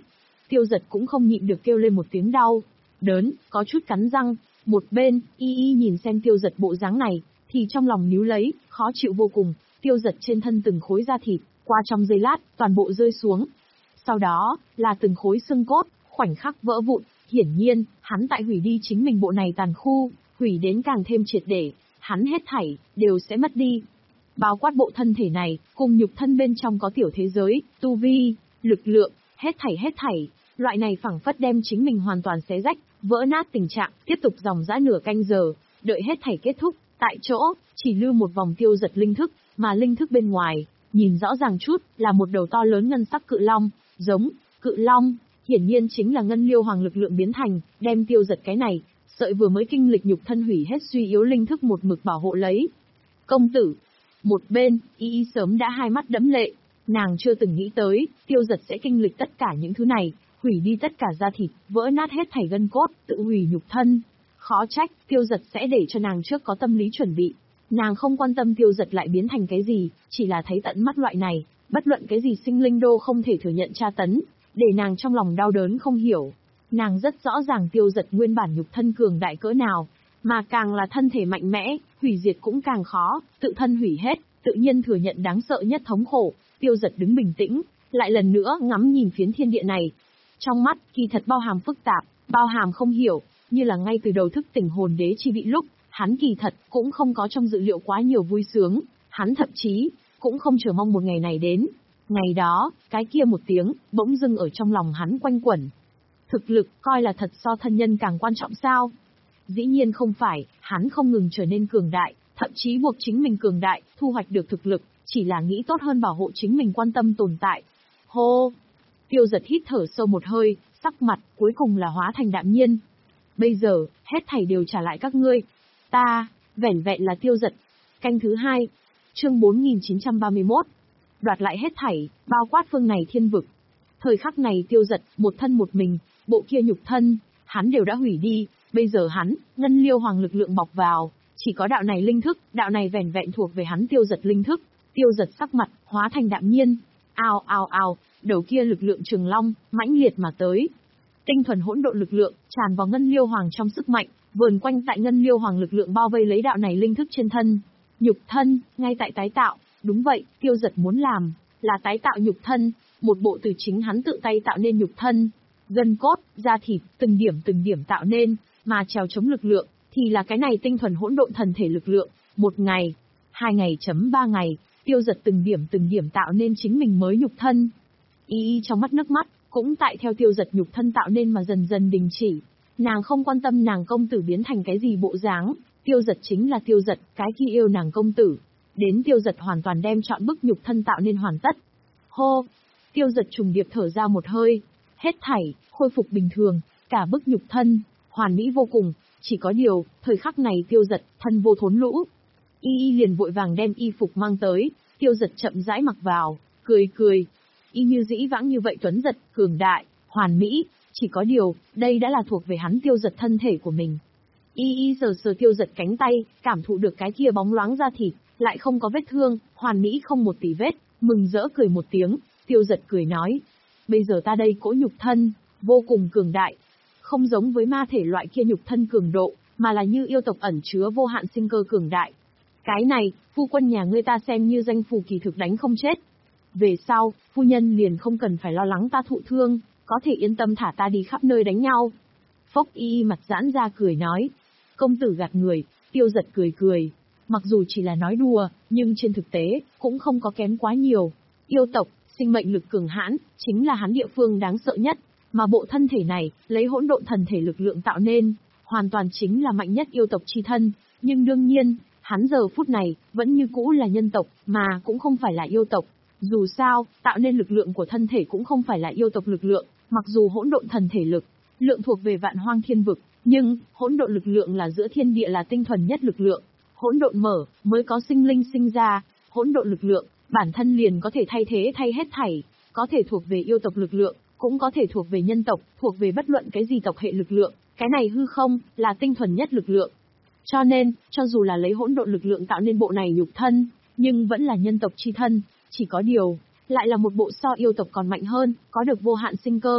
Tiêu Dật cũng không nhịn được kêu lên một tiếng đau đớn, có chút cắn răng. Một bên, Y Y nhìn xem Tiêu Dật bộ dáng này, thì trong lòng níu lấy, khó chịu vô cùng. Tiêu Dật trên thân từng khối da thịt, qua trong giây lát, toàn bộ rơi xuống. Sau đó, là từng khối xương cốt, khoảnh khắc vỡ vụn. Hiển nhiên, hắn tại hủy đi chính mình bộ này tàn khu, hủy đến càng thêm triệt để, hắn hết thảy, đều sẽ mất đi. Bao quát bộ thân thể này, cùng nhục thân bên trong có tiểu thế giới, tu vi, lực lượng, hết thảy hết thảy, loại này phảng phất đem chính mình hoàn toàn xé rách, vỡ nát tình trạng, tiếp tục dòng dã nửa canh giờ, đợi hết thảy kết thúc, tại chỗ, chỉ lưu một vòng Tiêu Dật linh thức, mà linh thức bên ngoài, nhìn rõ ràng chút, là một đầu to lớn ngân sắc cự long, giống, cự long, hiển nhiên chính là ngân liêu hoàng lực lượng biến thành, đem Tiêu Dật cái này, sợi vừa mới kinh lịch nhục thân hủy hết suy yếu linh thức một mực bảo hộ lấy. Công tử, một bên, Y Y sớm đã hai mắt đẫm lệ, nàng chưa từng nghĩ tới, Tiêu Dật sẽ kinh lịch tất cả những thứ này, hủy đi tất cả da thịt, vỡ nát hết thảy gân cốt, tự hủy nhục thân. Khó trách, Tiêu Dật sẽ để cho nàng trước có tâm lý chuẩn bị. Nàng không quan tâm Tiêu Dật lại biến thành cái gì, chỉ là thấy tận mắt loại này, bất luận cái gì sinh linh đô không thể thừa nhận tra tấn, để nàng trong lòng đau đớn không hiểu. Nàng rất rõ ràng Tiêu Dật nguyên bản nhục thân cường đại cỡ nào, mà càng là thân thể mạnh mẽ, hủy diệt cũng càng khó, tự thân hủy hết, tự nhiên thừa nhận đáng sợ nhất thống khổ. Tiêu Dật đứng bình tĩnh, lại lần nữa ngắm nhìn phiến thiên địa này. Trong mắt, kỳ thật bao hàm phức tạp, bao hàm không hiểu, như là ngay từ đầu thức tỉnh hồn đế chi vị lúc, hắn kỳ thật cũng không có trong dự liệu quá nhiều vui sướng, hắn thậm chí cũng không chờ mong một ngày này đến. Ngày đó, cái kia một tiếng, bỗng dưng ở trong lòng hắn quanh quẩn. Thực lực, coi là thật so thân nhân càng quan trọng sao? Dĩ nhiên không phải, hắn không ngừng trở nên cường đại, thậm chí buộc chính mình cường đại, thu hoạch được thực lực, chỉ là nghĩ tốt hơn bảo hộ chính mình quan tâm tồn tại. Hô! Tiêu Dật hít thở sâu một hơi, sắc mặt, cuối cùng là hóa thành đạm nhiên. Bây giờ, hết thảy đều trả lại các ngươi. Ta, vẻn vẹn là Tiêu Dật. Canh thứ hai, chương bốn nghìn chín trăm ba mươi mốt. Đoạt lại hết thảy, bao quát phương này thiên vực. Thời khắc này Tiêu Dật, một thân một mình, bộ kia nhục thân, hắn đều đã hủy đi, bây giờ hắn, ngân liêu hoàng lực lượng bọc vào, chỉ có đạo này linh thức, đạo này vẻn vẹn thuộc về hắn Tiêu Dật linh thức. Tiêu Dật sắc mặt, hóa thành đạm nhiên. Ao ao ao, đầu kia lực lượng trường long, mãnh liệt mà tới. Tinh thuần hỗn độn lực lượng, tràn vào ngân liêu hoàng trong sức mạnh, vờn quanh tại ngân liêu hoàng lực lượng bao vây lấy đạo này linh thức trên thân. Nhục thân, ngay tại tái tạo, đúng vậy, Tiêu Dật muốn làm, là tái tạo nhục thân, một bộ từ chính hắn tự tay tạo nên nhục thân. Gân cốt, da thịt, từng điểm từng điểm tạo nên, mà trèo chống lực lượng, thì là cái này tinh thuần hỗn độn thần thể lực lượng. Một ngày, hai ngày chấm ba ngày, Tiêu Dật từng điểm từng điểm tạo nên chính mình mới nhục thân. Y Y trong mắt nước mắt, cũng tại theo Tiêu Dật nhục thân tạo nên mà dần dần đình chỉ. Nàng không quan tâm nàng công tử biến thành cái gì bộ dáng, Tiêu Dật chính là Tiêu Dật, cái kia yêu nàng công tử. Đến Tiêu Dật hoàn toàn đem chọn bức nhục thân tạo nên hoàn tất. Hô! Tiêu Dật trùng điệp thở ra một hơi, hết thảy, khôi phục bình thường, cả bức nhục thân, hoàn mỹ vô cùng, chỉ có điều, thời khắc này Tiêu Dật, thân vô thốn lũ. Y Y liền vội vàng đem y phục mang tới, Tiêu Dật chậm rãi mặc vào, cười cười. Y như dĩ vãng như vậy tuấn giật, cường đại, hoàn mỹ, chỉ có điều, đây đã là thuộc về hắn Tiêu Dật thân thể của mình. Y Y sờ sờ Tiêu Dật cánh tay, cảm thụ được cái kia bóng loáng da thịt, lại không có vết thương, hoàn mỹ không một tỉ vết, mừng rỡ cười một tiếng, Tiêu Dật cười nói. Bây giờ ta đây cỗ nhục thân, vô cùng cường đại, không giống với ma thể loại kia nhục thân cường độ, mà là như yêu tộc ẩn chứa vô hạn sinh cơ cường đại. Cái này, phu quân nhà ngươi ta xem như danh phù kỳ thực đánh không chết. Về sau, phu nhân liền không cần phải lo lắng ta thụ thương, có thể yên tâm thả ta đi khắp nơi đánh nhau. Phốc Y mặt giãn ra cười nói. Công tử gạt người, Tiêu Dật cười cười. Mặc dù chỉ là nói đùa, nhưng trên thực tế, cũng không có kém quá nhiều. Yêu tộc, sinh mệnh lực cường hãn, chính là hắn địa phương đáng sợ nhất, mà bộ thân thể này, lấy hỗn độn thần thể lực lượng tạo nên, hoàn toàn chính là mạnh nhất yêu tộc chi thân, nhưng đương nhiên, hắn giờ phút này, vẫn như cũ là nhân tộc, mà cũng không phải là yêu tộc. Dù sao, tạo nên lực lượng của thân thể cũng không phải là yêu tộc lực lượng, mặc dù hỗn độn thần thể lực, lượng thuộc về vạn hoang thiên vực, nhưng, hỗn độn lực lượng là giữa thiên địa là tinh thuần nhất lực lượng. Hỗn độn mở, mới có sinh linh sinh ra, hỗn độn lực lượng, bản thân liền có thể thay thế thay hết thảy, có thể thuộc về yêu tộc lực lượng, cũng có thể thuộc về nhân tộc, thuộc về bất luận cái gì tộc hệ lực lượng, cái này hư không, là tinh thuần nhất lực lượng. Cho nên, cho dù là lấy hỗn độn lực lượng tạo nên bộ này nhục thân, nhưng vẫn là nhân tộc chi thân, chỉ có điều, lại là một bộ so yêu tộc còn mạnh hơn, có được vô hạn sinh cơ,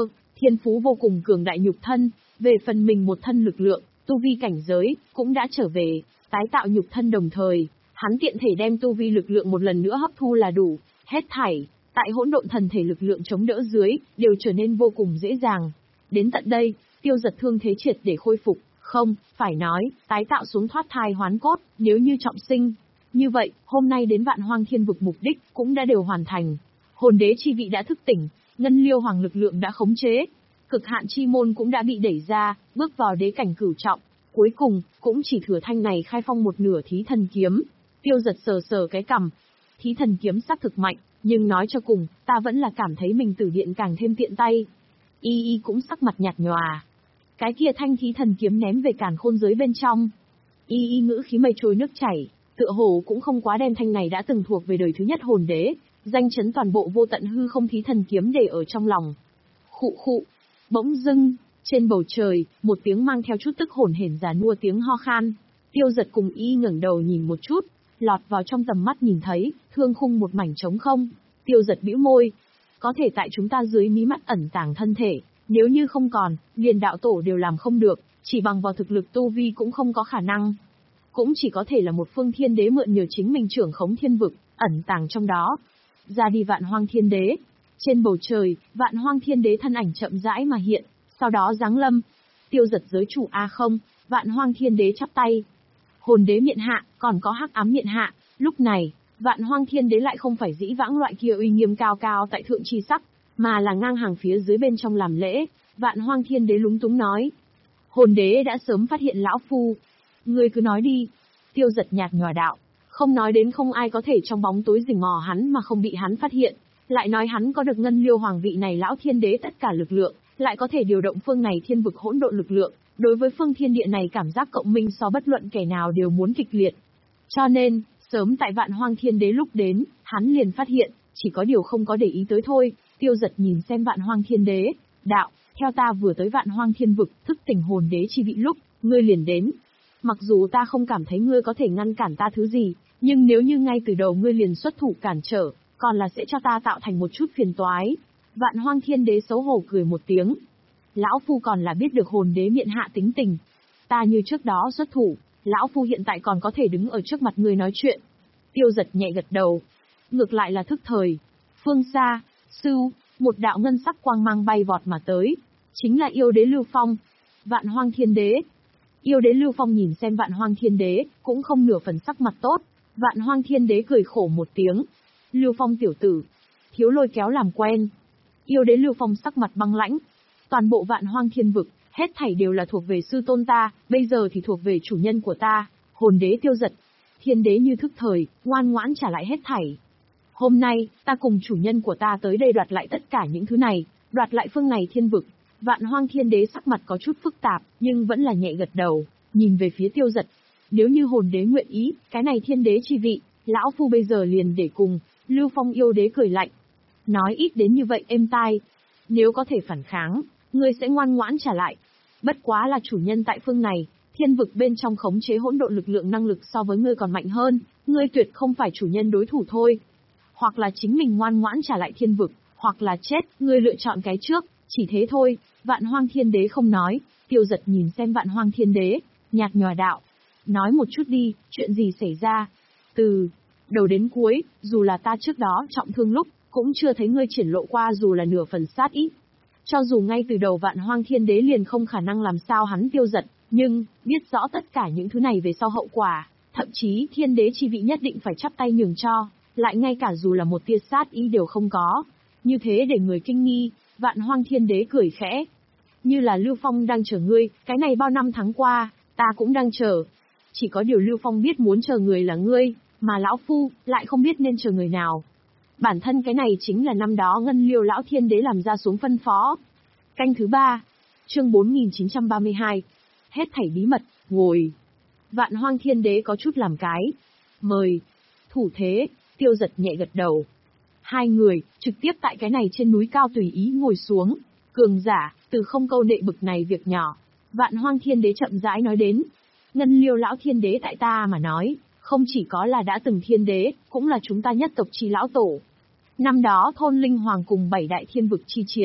thiên phú vô cùng cường đại nhục thân, về phần mình một thân lực lượng, tu vi cảnh giới, cũng đã trở về, tái tạo nhục thân đồng thời, hắn tiện thể đem tu vi lực lượng một lần nữa hấp thu là đủ, hết thảy, tại hỗn độn thần thể lực lượng chống đỡ dưới, đều trở nên vô cùng dễ dàng. Đến tận đây, Tiêu Giật thương thế triệt để khôi phục, không, phải nói, tái tạo xuống thoát thai hoán cốt, nếu như trọng sinh. Như vậy, hôm nay đến Vạn Hoang Thiên Vực mục đích cũng đã đều hoàn thành. Hồn đế chi vị đã thức tỉnh, Ngân Liêu Hoàng lực lượng đã khống chế, cực hạn chi môn cũng đã bị đẩy ra, bước vào đế cảnh cửu trọng. Cuối cùng, cũng chỉ thừa thanh này khai phong một nửa thí thần kiếm. Tiêu Giật sờ sờ cái cằm. Thí thần kiếm xác thực mạnh, nhưng nói cho cùng, ta vẫn là cảm thấy mình tử điện càng thêm tiện tay. Y Y cũng sắc mặt nhạt nhòa. Cái kia thanh thí thần kiếm ném về càn khôn giới bên trong. Y Y ngữ khí mây trôi nước chảy, tựa hồ cũng không quá đem thanh này đã từng thuộc về đời thứ nhất hồn đế, danh chấn toàn bộ vô tận hư không thí thần kiếm để ở trong lòng. Khụ khụ, bỗng dưng, trên bầu trời, một tiếng mang theo chút tức hồn hển già nua tiếng ho khan. Tiêu Giật cùng Y ngẩng đầu nhìn một chút, lọt vào trong tầm mắt nhìn thấy, thương khung một mảnh trống không. Tiêu Giật bĩu môi, có thể tại chúng ta dưới mí mắt ẩn tàng thân thể, nếu như không còn, liền đạo tổ đều làm không được, chỉ bằng vào thực lực tu vi cũng không có khả năng. Cũng chỉ có thể là một phương thiên đế mượn nhờ chính mình trưởng khống thiên vực, ẩn tàng trong đó. Ra đi Vạn Hoang Thiên Đế. Trên bầu trời, Vạn Hoang Thiên Đế thân ảnh chậm rãi mà hiện, sau đó giáng lâm. Tiêu Giật giới chủ A không, Vạn Hoang Thiên Đế chắp tay. Hồn đế miện hạ, còn có hắc ám miện hạ, lúc này, Vạn Hoang Thiên Đế lại không phải dĩ vãng loại kia uy nghiêm cao cao tại thượng chi sắc, mà là ngang hàng phía dưới bên trong làm lễ. Vạn Hoang Thiên Đế lúng túng nói. Hồn đế đã sớm phát hiện lão phu. Ngươi cứ nói đi. Tiêu Giật nhạt nhòa đạo. Không nói đến không ai có thể trong bóng tối rình mò hắn mà không bị hắn phát hiện. Lại nói hắn có được Ngân Liêu Hoàng vị này lão thiên đế tất cả lực lượng, lại có thể điều động phương này thiên vực hỗn độn lực lượng. Đối với phương thiên địa này cảm giác cộng minh so bất luận kẻ nào đều muốn kịch liệt. Cho nên, sớm tại Vạn Hoang Thiên Đế lúc đến, hắn liền phát hiện, chỉ có điều không có để ý tới thôi. Tiêu Giật nhìn xem Vạn Hoang Thiên Đế, đạo, theo ta vừa tới Vạn Hoang Thiên Vực, thức tỉnh hồn đế chi vị lúc, ngươi liền đến. Mặc dù ta không cảm thấy ngươi có thể ngăn cản ta thứ gì, nhưng nếu như ngay từ đầu ngươi liền xuất thủ cản trở, còn là sẽ cho ta tạo thành một chút phiền toái. Vạn Hoang Thiên Đế xấu hổ cười một tiếng. Lão phu còn là biết được hồn đế miện hạ tính tình. Ta như trước đó xuất thủ, lão phu hiện tại còn có thể đứng ở trước mặt ngươi nói chuyện. Tiêu Giật nhẹ gật đầu. Ngược lại là thức thời. Phương xa, sưu, một đạo ngân sắc quang mang bay vọt mà tới. Chính là yêu đế Lưu Phong. Vạn Hoang Thiên Đế. Yêu đế Lưu Phong nhìn xem Vạn Hoang Thiên Đế, cũng không nửa phần sắc mặt tốt. Vạn Hoang Thiên Đế cười khổ một tiếng. Lưu Phong tiểu tử. Thiếu lôi kéo làm quen. Yêu đế Lưu Phong sắc mặt băng lãnh. Toàn bộ Vạn Hoang Thiên Vực, hết thảy đều là thuộc về sư tôn ta, bây giờ thì thuộc về chủ nhân của ta, hồn đế Tiêu Giật. Thiên đế như thức thời, ngoan ngoãn trả lại hết thảy. Hôm nay, ta cùng chủ nhân của ta tới đây đoạt lại tất cả những thứ này, đoạt lại phương này thiên vực. Vạn Hoang Thiên Đế sắc mặt có chút phức tạp, nhưng vẫn là nhẹ gật đầu, nhìn về phía Tiêu Giật. Nếu như hồn đế nguyện ý, cái này thiên đế chi vị, lão phu bây giờ liền để cùng. Lưu Phong yêu đế cười lạnh. Nói ít đến như vậy êm tai. Nếu có thể phản kháng, ngươi sẽ ngoan ngoãn trả lại. Bất quá là chủ nhân tại phương này, thiên vực bên trong khống chế hỗn độn lực lượng năng lực so với ngươi còn mạnh hơn, ngươi tuyệt không phải chủ nhân đối thủ thôi. Hoặc là chính mình ngoan ngoãn trả lại thiên vực, hoặc là chết, ngươi lựa chọn cái trước, chỉ thế thôi. Vạn Hoang Thiên Đế không nói, Tiêu Giật nhìn xem Vạn Hoang Thiên Đế, nhạt nhòa đạo. Nói một chút đi, chuyện gì xảy ra? Từ đầu đến cuối, dù là ta trước đó trọng thương lúc, cũng chưa thấy ngươi triển lộ qua dù là nửa phần sát ý. Cho dù ngay từ đầu Vạn Hoang Thiên Đế liền không khả năng làm sao hắn Tiêu Giật, nhưng, biết rõ tất cả những thứ này về sau hậu quả, thậm chí thiên đế chi vị nhất định phải chắp tay nhường cho, lại ngay cả dù là một tia sát ý đều không có. Như thế để người kinh nghi, Vạn Hoang Thiên Đế cười khẽ. Như là Lưu Phong đang chờ ngươi, cái này bao năm tháng qua, ta cũng đang chờ. Chỉ có điều Lưu Phong biết muốn chờ người là ngươi, mà lão phu lại không biết nên chờ người nào. Bản thân cái này chính là năm đó Ngân Liêu lão thiên đế làm ra xuống phân phó. Canh thứ ba, chương bốn nghìn chín trăm ba mươi hai. Hết thảy bí mật, ngồi. Vạn Hoang Thiên Đế có chút làm cái. Mời. Thủ thế, Tiêu Giật nhẹ gật đầu. Hai người, trực tiếp tại cái này trên núi cao tùy ý ngồi xuống. Cường giả, từ không câu nệ bực này việc nhỏ. Vạn Hoang Thiên Đế chậm rãi nói đến. Ngân Liêu lão thiên đế tại ta mà nói, không chỉ có là đã từng thiên đế, cũng là chúng ta nhất tộc chi lão tổ. Năm đó thôn linh hoàng cùng bảy đại thiên vực chi chiến,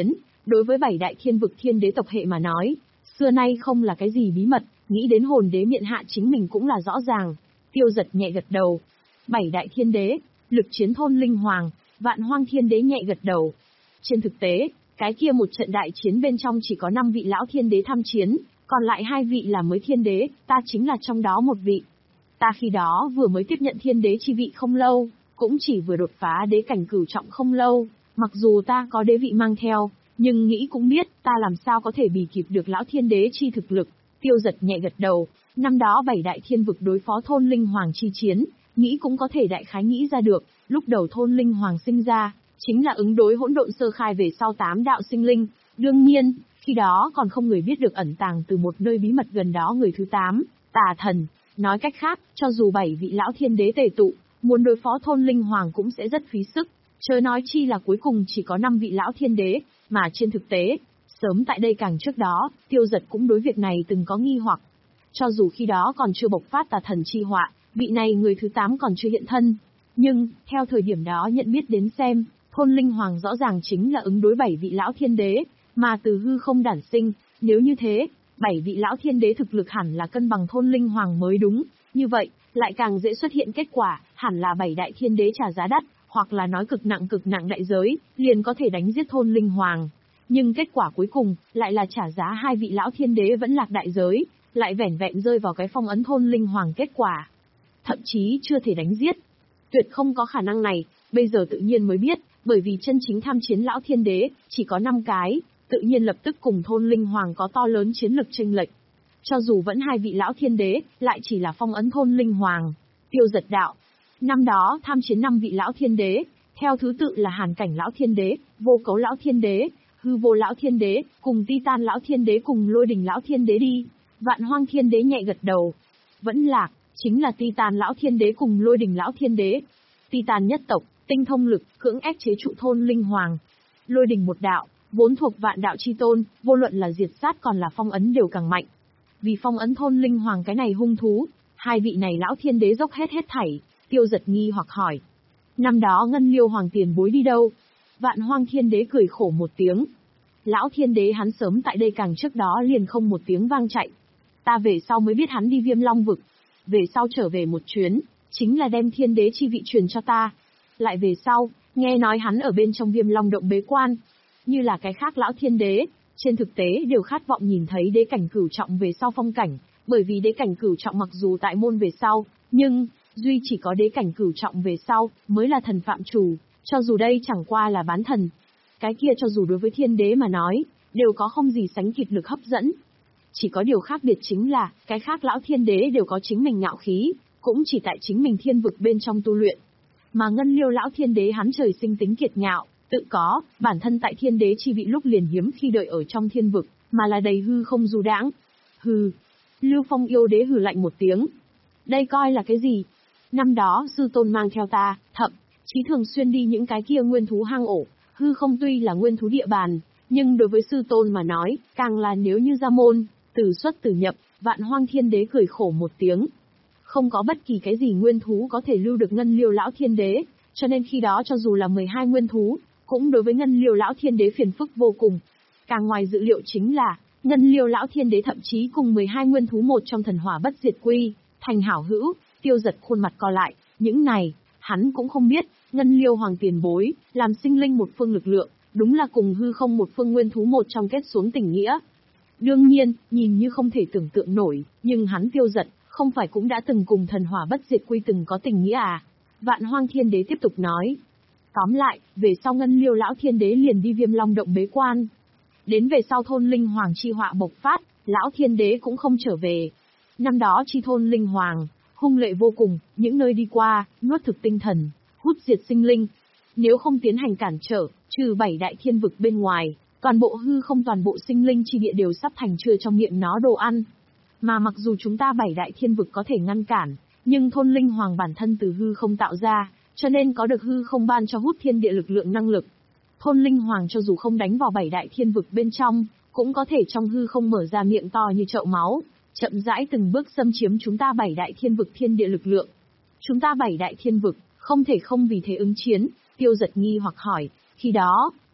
Đối với bảy đại thiên vực thiên đế tộc hệ mà nói, xưa nay không là cái gì bí mật, nghĩ đến hồn đế miện hạ chính mình cũng là rõ ràng. Tiêu Giật nhẹ gật đầu. Bảy đại thiên đế, lực chiến thôn linh hoàng, Vạn Hoang thiên đế nhẹ gật đầu. Trên thực tế, cái kia một trận đại chiến bên trong chỉ có năm vị lão thiên đế tham chiến, còn lại hai vị là mới thiên đế, ta chính là trong đó một vị. Ta khi đó vừa mới tiếp nhận thiên đế chi vị không lâu, cũng chỉ vừa đột phá đế cảnh cửu trọng không lâu, mặc dù ta có đế vị mang theo, nhưng nghĩ cũng biết ta làm sao có thể bì kịp được lão thiên đế chi thực lực. Tiêu Giật nhẹ gật đầu, năm đó bảy đại thiên vực đối phó thôn linh hoàng chi chiến, nghĩ cũng có thể đại khái nghĩ ra được, lúc đầu thôn linh hoàng sinh ra, chính là ứng đối hỗn độn sơ khai về sau tám đạo sinh linh, đương nhiên, khi đó còn không người biết được ẩn tàng từ một nơi bí mật gần đó người thứ tám, tà thần. Nói cách khác, cho dù bảy vị lão thiên đế tề tụ, muốn đối phó thôn linh hoàng cũng sẽ rất phí sức, chớ nói chi là cuối cùng chỉ có năm vị lão thiên đế, mà trên thực tế, sớm tại đây càng trước đó, Tiêu Giật cũng đối việc này từng có nghi hoặc. Cho dù khi đó còn chưa bộc phát tà thần chi họa, vị này người thứ tám còn chưa hiện thân, nhưng, theo thời điểm đó nhận biết đến xem, thôn linh hoàng rõ ràng chính là ứng đối bảy vị lão thiên đế, mà từ hư không đản sinh, nếu như thế, bảy vị lão thiên đế thực lực hẳn là cân bằng thôn linh hoàng mới đúng, như vậy, lại càng dễ xuất hiện kết quả, hẳn là bảy đại thiên đế trả giá đắt, hoặc là nói cực nặng cực nặng đại giới, liền có thể đánh giết thôn linh hoàng. Nhưng kết quả cuối cùng, lại là trả giá hai vị lão thiên đế vẫn lạc đại giới, lại vẻn vẹn rơi vào cái phong ấn thôn linh hoàng kết quả. Thậm chí chưa thể đánh giết. Tuyệt không có khả năng này, bây giờ tự nhiên mới biết, bởi vì chân chính tham chiến lão thiên đế, chỉ có năm cái, tự nhiên lập tức cùng thôn linh hoàng có to lớn chiến lực chênh lệch. Cho dù vẫn hai vị lão thiên đế, lại chỉ là phong ấn thôn linh hoàng. Tiêu Giật đạo. Năm đó tham chiến năm vị lão thiên đế, theo thứ tự là Hàn Cảnh lão thiên đế, Vô Cấu lão thiên đế, Hư Vô lão thiên đế, cùng Titan lão thiên đế cùng Lôi Đình lão thiên đế đi. Vạn Hoang thiên đế nhẹ gật đầu. Vẫn lạc, chính là Titan lão thiên đế cùng Lôi Đình lão thiên đế. Titan nhất tộc, tinh thông lực, cưỡng ép chế trụ thôn linh hoàng. Lôi Đình một đạo, vốn thuộc vạn đạo chi tôn, vô luận là diệt sát còn là phong ấn đều càng mạnh. Vì phong ấn thôn linh hoàng cái này hung thú, hai vị này lão thiên đế dốc hết hết thảy. Tiêu Giật nghi hoặc hỏi. Năm đó Ngân Liêu hoàng tiền bối đi đâu? Vạn Hoang thiên đế cười khổ một tiếng. Lão thiên đế hắn sớm tại đây càng trước đó liền không một tiếng vang chạy. Ta về sau mới biết hắn đi Viêm Long vực. Về sau trở về một chuyến, chính là đem thiên đế chi vị truyền cho ta. Lại về sau, nghe nói hắn ở bên trong Viêm Long động bế quan. Như là cái khác lão thiên đế, trên thực tế đều khát vọng nhìn thấy đế cảnh cửu trọng về sau phong cảnh, bởi vì đế cảnh cửu trọng mặc dù tại môn về sau, nhưng duy chỉ có đế cảnh cửu trọng về sau mới là thần phạm chủ, cho dù đây chẳng qua là bán thần. Cái kia cho dù đối với thiên đế mà nói, đều có không gì sánh kịp lực hấp dẫn. Chỉ có điều khác biệt chính là, cái khác lão thiên đế đều có chính mình ngạo khí, cũng chỉ tại chính mình thiên vực bên trong tu luyện. Mà Ngân Liêu lão thiên đế hắn trời sinh tính kiệt ngạo, tự có, bản thân tại thiên đế chi vị lúc liền hiếm khi đợi ở trong thiên vực, mà là đầy hư không du đãng. Hừ. Lưu Phong yêu đế hừ lạnh một tiếng. Đây coi là cái gì? Năm đó sư tôn mang theo ta, thậm chí thường xuyên đi những cái kia nguyên thú hang ổ, hư không tuy là nguyên thú địa bàn, nhưng đối với sư tôn mà nói, càng là nếu như ra môn, từ xuất từ nhập. Vạn Hoang thiên đế cười khổ một tiếng. Không có bất kỳ cái gì nguyên thú có thể lưu được Ngân Liêu lão thiên đế, cho nên khi đó cho dù là mười hai nguyên thú, cũng đối với Ngân Liêu lão thiên đế phiền phức vô cùng. Càng ngoài dự liệu chính là, Ngân Liêu lão thiên đế thậm chí cùng mười hai nguyên thú một trong thần hỏa bất diệt quy, thành hảo hữu. Tiêu Giật khuôn mặt co lại, những này, hắn cũng không biết, Ngân Liêu hoàng tiền bối, làm sinh linh một phương lực lượng, đúng là cùng hư không một phương nguyên thú một trong kết xuống tình nghĩa. Đương nhiên, nhìn như không thể tưởng tượng nổi, nhưng hắn Tiêu Giật, không phải cũng đã từng cùng thần hỏa bất diệt quy từng có tình nghĩa à? Vạn Hoang thiên đế tiếp tục nói. Tóm lại, về sau Ngân Liêu lão thiên đế liền đi Viêm Long động bế quan. Đến về sau thôn linh hoàng chi họa bộc phát, lão thiên đế cũng không trở về. Năm đó chi thôn linh hoàng, hung lệ vô cùng, những nơi đi qua, nuốt thực tinh thần, hút diệt sinh linh. Nếu không tiến hành cản trở, trừ bảy đại thiên vực bên ngoài, toàn bộ hư không toàn bộ sinh linh chi địa đều sắp thành chừa trong miệng nó đồ ăn. Mà mặc dù chúng ta bảy đại thiên vực có thể ngăn cản, nhưng thôn linh hoàng bản thân từ hư không tạo ra, cho nên có được hư không ban cho hút thiên địa lực lượng năng lực. Thôn linh hoàng cho dù không đánh vào bảy đại thiên vực bên trong, cũng có thể trong hư không mở ra miệng to như chậu máu, chậm rãi từng bước xâm chiếm chúng ta bảy đại thiên vực thiên địa lực lượng. Chúng ta bảy đại thiên vực, không thể không vì thế ứng chiến. Tiêu Giật nghi hoặc hỏi, khi đó,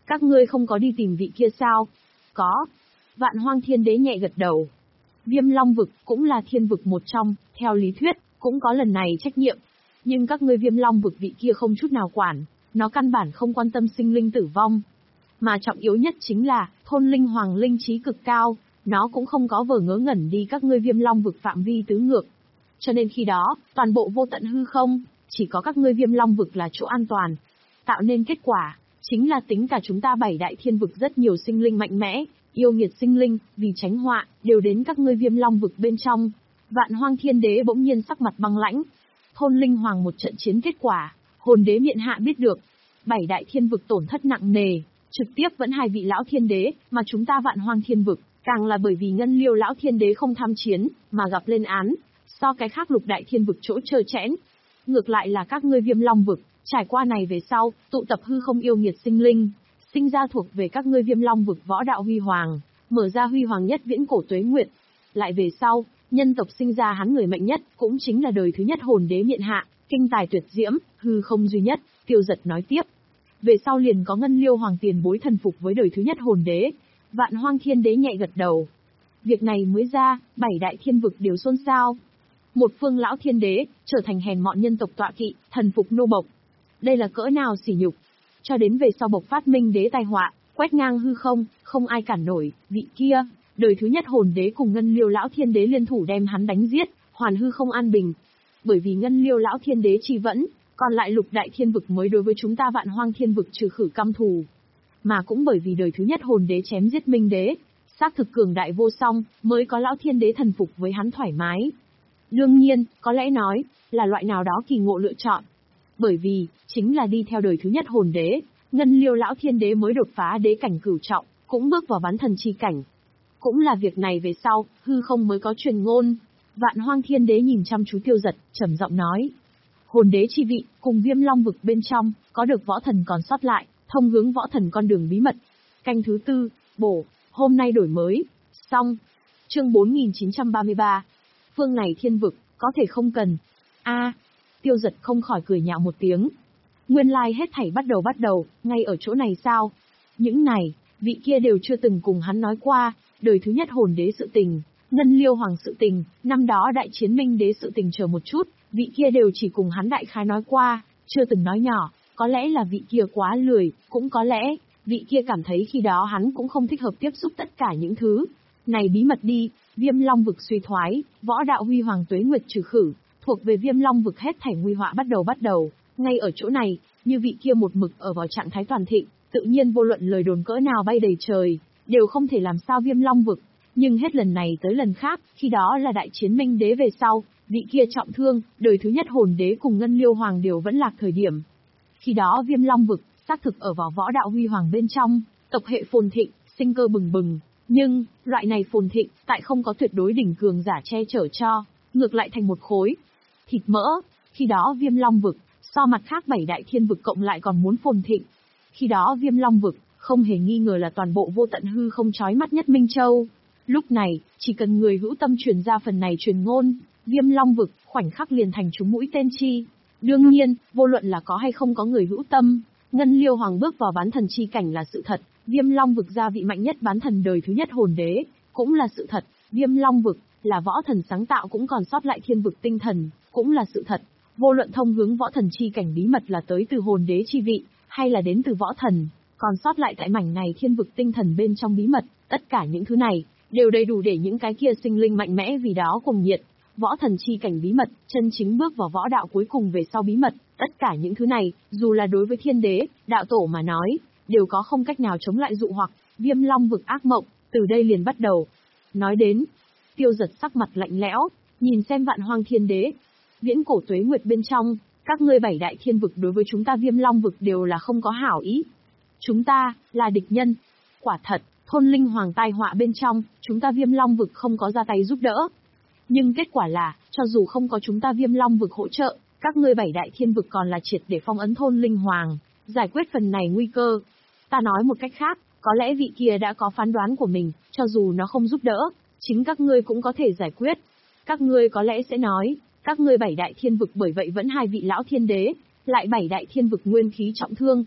Các ngươi không có đi tìm vị kia sao? Có. Vạn Hoang Thiên Đế nhẹ gật đầu. Viêm Long vực cũng là thiên vực một trong, theo lý thuyết, cũng có lần này trách nhiệm. Nhưng các ngươi Viêm Long vực vị kia không chút nào quản, nó căn bản không quan tâm sinh linh tử vong. Mà trọng yếu nhất chính là, thôn linh hoàng linh trí cực cao, nó cũng không có vờ ngớ ngẩn đi các ngươi Viêm Long vực phạm vi tứ ngược. Cho nên khi đó, toàn bộ vô tận hư không, chỉ có các ngươi Viêm Long vực là chỗ an toàn. Tạo nên kết quả, chính là tính cả chúng ta bảy đại thiên vực rất nhiều sinh linh mạnh mẽ, yêu nghiệt sinh linh, vì tránh họa, đều đến các ngươi Viêm Long vực bên trong. Vạn Hoang Thiên Đế bỗng nhiên sắc mặt băng lãnh. Thôn linh hoàng một trận chiến kết quả, hồn đế miện hạ biết được. Bảy đại thiên vực tổn thất nặng nề, trực tiếp vẫn hai vị lão thiên đế, mà chúng ta Vạn Hoang Thiên vực, càng là bởi vì Ngân Liêu lão thiên đế không tham chiến, mà gặp lên án, so cái khác lục đại thiên vực chỗ trơ chẽn. Ngược lại là các ngươi Viêm Long vực, trải qua này về sau, tụ tập hư không yêu nghiệt sinh linh, sinh ra thuộc về các ngươi Viêm Long vực võ đạo huy hoàng, mở ra huy hoàng nhất viễn cổ tuế nguyệt. Lại về sau, nhân tộc sinh ra hắn người mạnh nhất, cũng chính là đời thứ nhất hồn đế miện hạ, kinh tài tuyệt diễm, hư không duy nhất. Tiêu Giật nói tiếp. Về sau liền có Ngân Liêu hoàng tiền bối thần phục với đời thứ nhất hồn đế. Vạn Hoang Thiên Đế nhẹ gật đầu. Việc này mới ra, bảy đại thiên vực đều xôn xao. Một phương lão thiên đế, trở thành hèn mọn nhân tộc tọa kỵ, thần phục nô bộc. Đây là cỡ nào sỉ nhục. Cho đến về sau bộc phát minh đế tai họa, quét ngang hư không, không ai cản nổi, vị kia, đời thứ nhất hồn đế cùng Ngân Liêu lão thiên đế liên thủ đem hắn đánh giết, hoàn hư không an bình. Bởi vì Ngân Liêu lão thiên đế trì vẫn, còn lại lục đại thiên vực mới đối với chúng ta Vạn Hoang Thiên vực trừ khử căm thù. Mà cũng bởi vì đời thứ nhất hồn đế chém giết minh đế, xác thực cường đại vô song, mới có lão thiên đế thần phục với hắn thoải mái. Đương nhiên, có lẽ nói, là loại nào đó kỳ ngộ lựa chọn. Bởi vì, chính là đi theo đời thứ nhất hồn đế, Ngân Liêu lão thiên đế mới đột phá đế cảnh cửu trọng, cũng bước vào bán thần chi cảnh. Cũng là việc này về sau, hư không mới có truyền ngôn. Vạn Hoang Thiên Đế nhìn chăm chú Tiêu Giật, trầm giọng nói. Hồn đế chi vị, cùng Viêm Long vực bên trong, có được võ thần còn sót lại, thông hướng võ thần con đường bí mật. Canh thứ tư, bổ, hôm nay đổi mới. Xong. Chương bốn nghìn chín trăm ba mươi ba. Phương này thiên vực, có thể không cần. A. Tiêu Giật không khỏi cười nhạo một tiếng. Nguyên lai hết thảy bắt đầu bắt đầu, ngay ở chỗ này sao? Những này, vị kia đều chưa từng cùng hắn nói qua, đời thứ nhất hồn đế sự tình, Ngân Liêu hoàng sự tình, năm đó đại chiến minh đế sự tình chờ một chút, vị kia đều chỉ cùng hắn đại khái nói qua, chưa từng nói nhỏ, có lẽ là vị kia quá lười, cũng có lẽ, vị kia cảm thấy khi đó hắn cũng không thích hợp tiếp xúc tất cả những thứ. Này bí mật đi, Viêm Long vực suy thoái, võ đạo huy hoàng tuế nguyệt trừ khử, thuộc về Viêm Long vực hết thảy nguy họa bắt đầu bắt đầu, ngay ở chỗ này, như vị kia một mực ở vào trạng thái toàn thịnh, tự nhiên vô luận lời đồn cỡ nào bay đầy trời, đều không thể làm sao Viêm Long vực. Nhưng hết lần này tới lần khác, khi đó là đại chiến minh đế về sau, vị kia trọng thương, đời thứ nhất hồn đế cùng Ngân Liêu hoàng đều vẫn lạc thời điểm. Khi đó Viêm Long vực, xác thực ở vào võ đạo huy hoàng bên trong, tộc hệ phồn thịnh, sinh cơ bừng bừng, nhưng, loại này phồn thịnh, tại không có tuyệt đối đỉnh cường giả che chở cho, ngược lại thành một khối thịt mỡ. Khi đó Viêm Long vực, so mặt khác bảy đại thiên vực cộng lại còn muốn phồn thịnh. Khi đó Viêm Long vực, không hề nghi ngờ là toàn bộ vô tận hư không chói mắt nhất Minh Châu. Lúc này, chỉ cần người hữu tâm truyền ra phần này truyền ngôn, Viêm Long vực, khoảnh khắc liền thành chúng mũi tên chi. Đương nhiên, vô luận là có hay không có người hữu tâm, Ngân Liêu hoàng bước vào bán thần chi cảnh là sự thật, Viêm Long vực gia vị mạnh nhất bán thần đời thứ nhất hồn đế, cũng là sự thật, Viêm Long vực, là võ thần sáng tạo cũng còn sót lại thiên vực tinh thần, cũng là sự thật. Vô luận thông hướng võ thần chi cảnh bí mật là tới từ hồn đế chi vị, hay là đến từ võ thần, còn sót lại tại mảnh này thiên vực tinh thần bên trong bí mật, tất cả những thứ này, đều đầy đủ để những cái kia sinh linh mạnh mẽ vì đó cùng nhiệt. Võ thần chi cảnh bí mật, chân chính bước vào võ đạo cuối cùng về sau bí mật, tất cả những thứ này, dù là đối với thiên đế, đạo tổ mà nói, đều có không cách nào chống lại dụ hoặc, Viêm Long vực ác mộng, từ đây liền bắt đầu. Nói đến, Tiêu Giật sắc mặt lạnh lẽo, nhìn xem Vạn Hoang Thiên Đế. Viễn cổ tuế nguyệt bên trong, các ngươi bảy đại thiên vực đối với chúng ta Viêm Long vực đều là không có hảo ý. Chúng ta, là địch nhân. Quả thật, thôn linh hoàng tai họa bên trong, chúng ta Viêm Long vực không có ra tay giúp đỡ. Nhưng kết quả là, cho dù không có chúng ta Viêm Long vực hỗ trợ, các ngươi bảy đại thiên vực còn là triệt để phong ấn thôn linh hoàng, giải quyết phần này nguy cơ. Ta nói một cách khác, có lẽ vị kia đã có phán đoán của mình, cho dù nó không giúp đỡ, chính các ngươi cũng có thể giải quyết. Các ngươi có lẽ sẽ nói, các ngươi bảy đại thiên vực bởi vậy vẫn hai vị lão thiên đế, lại bảy đại thiên vực nguyên khí trọng thương.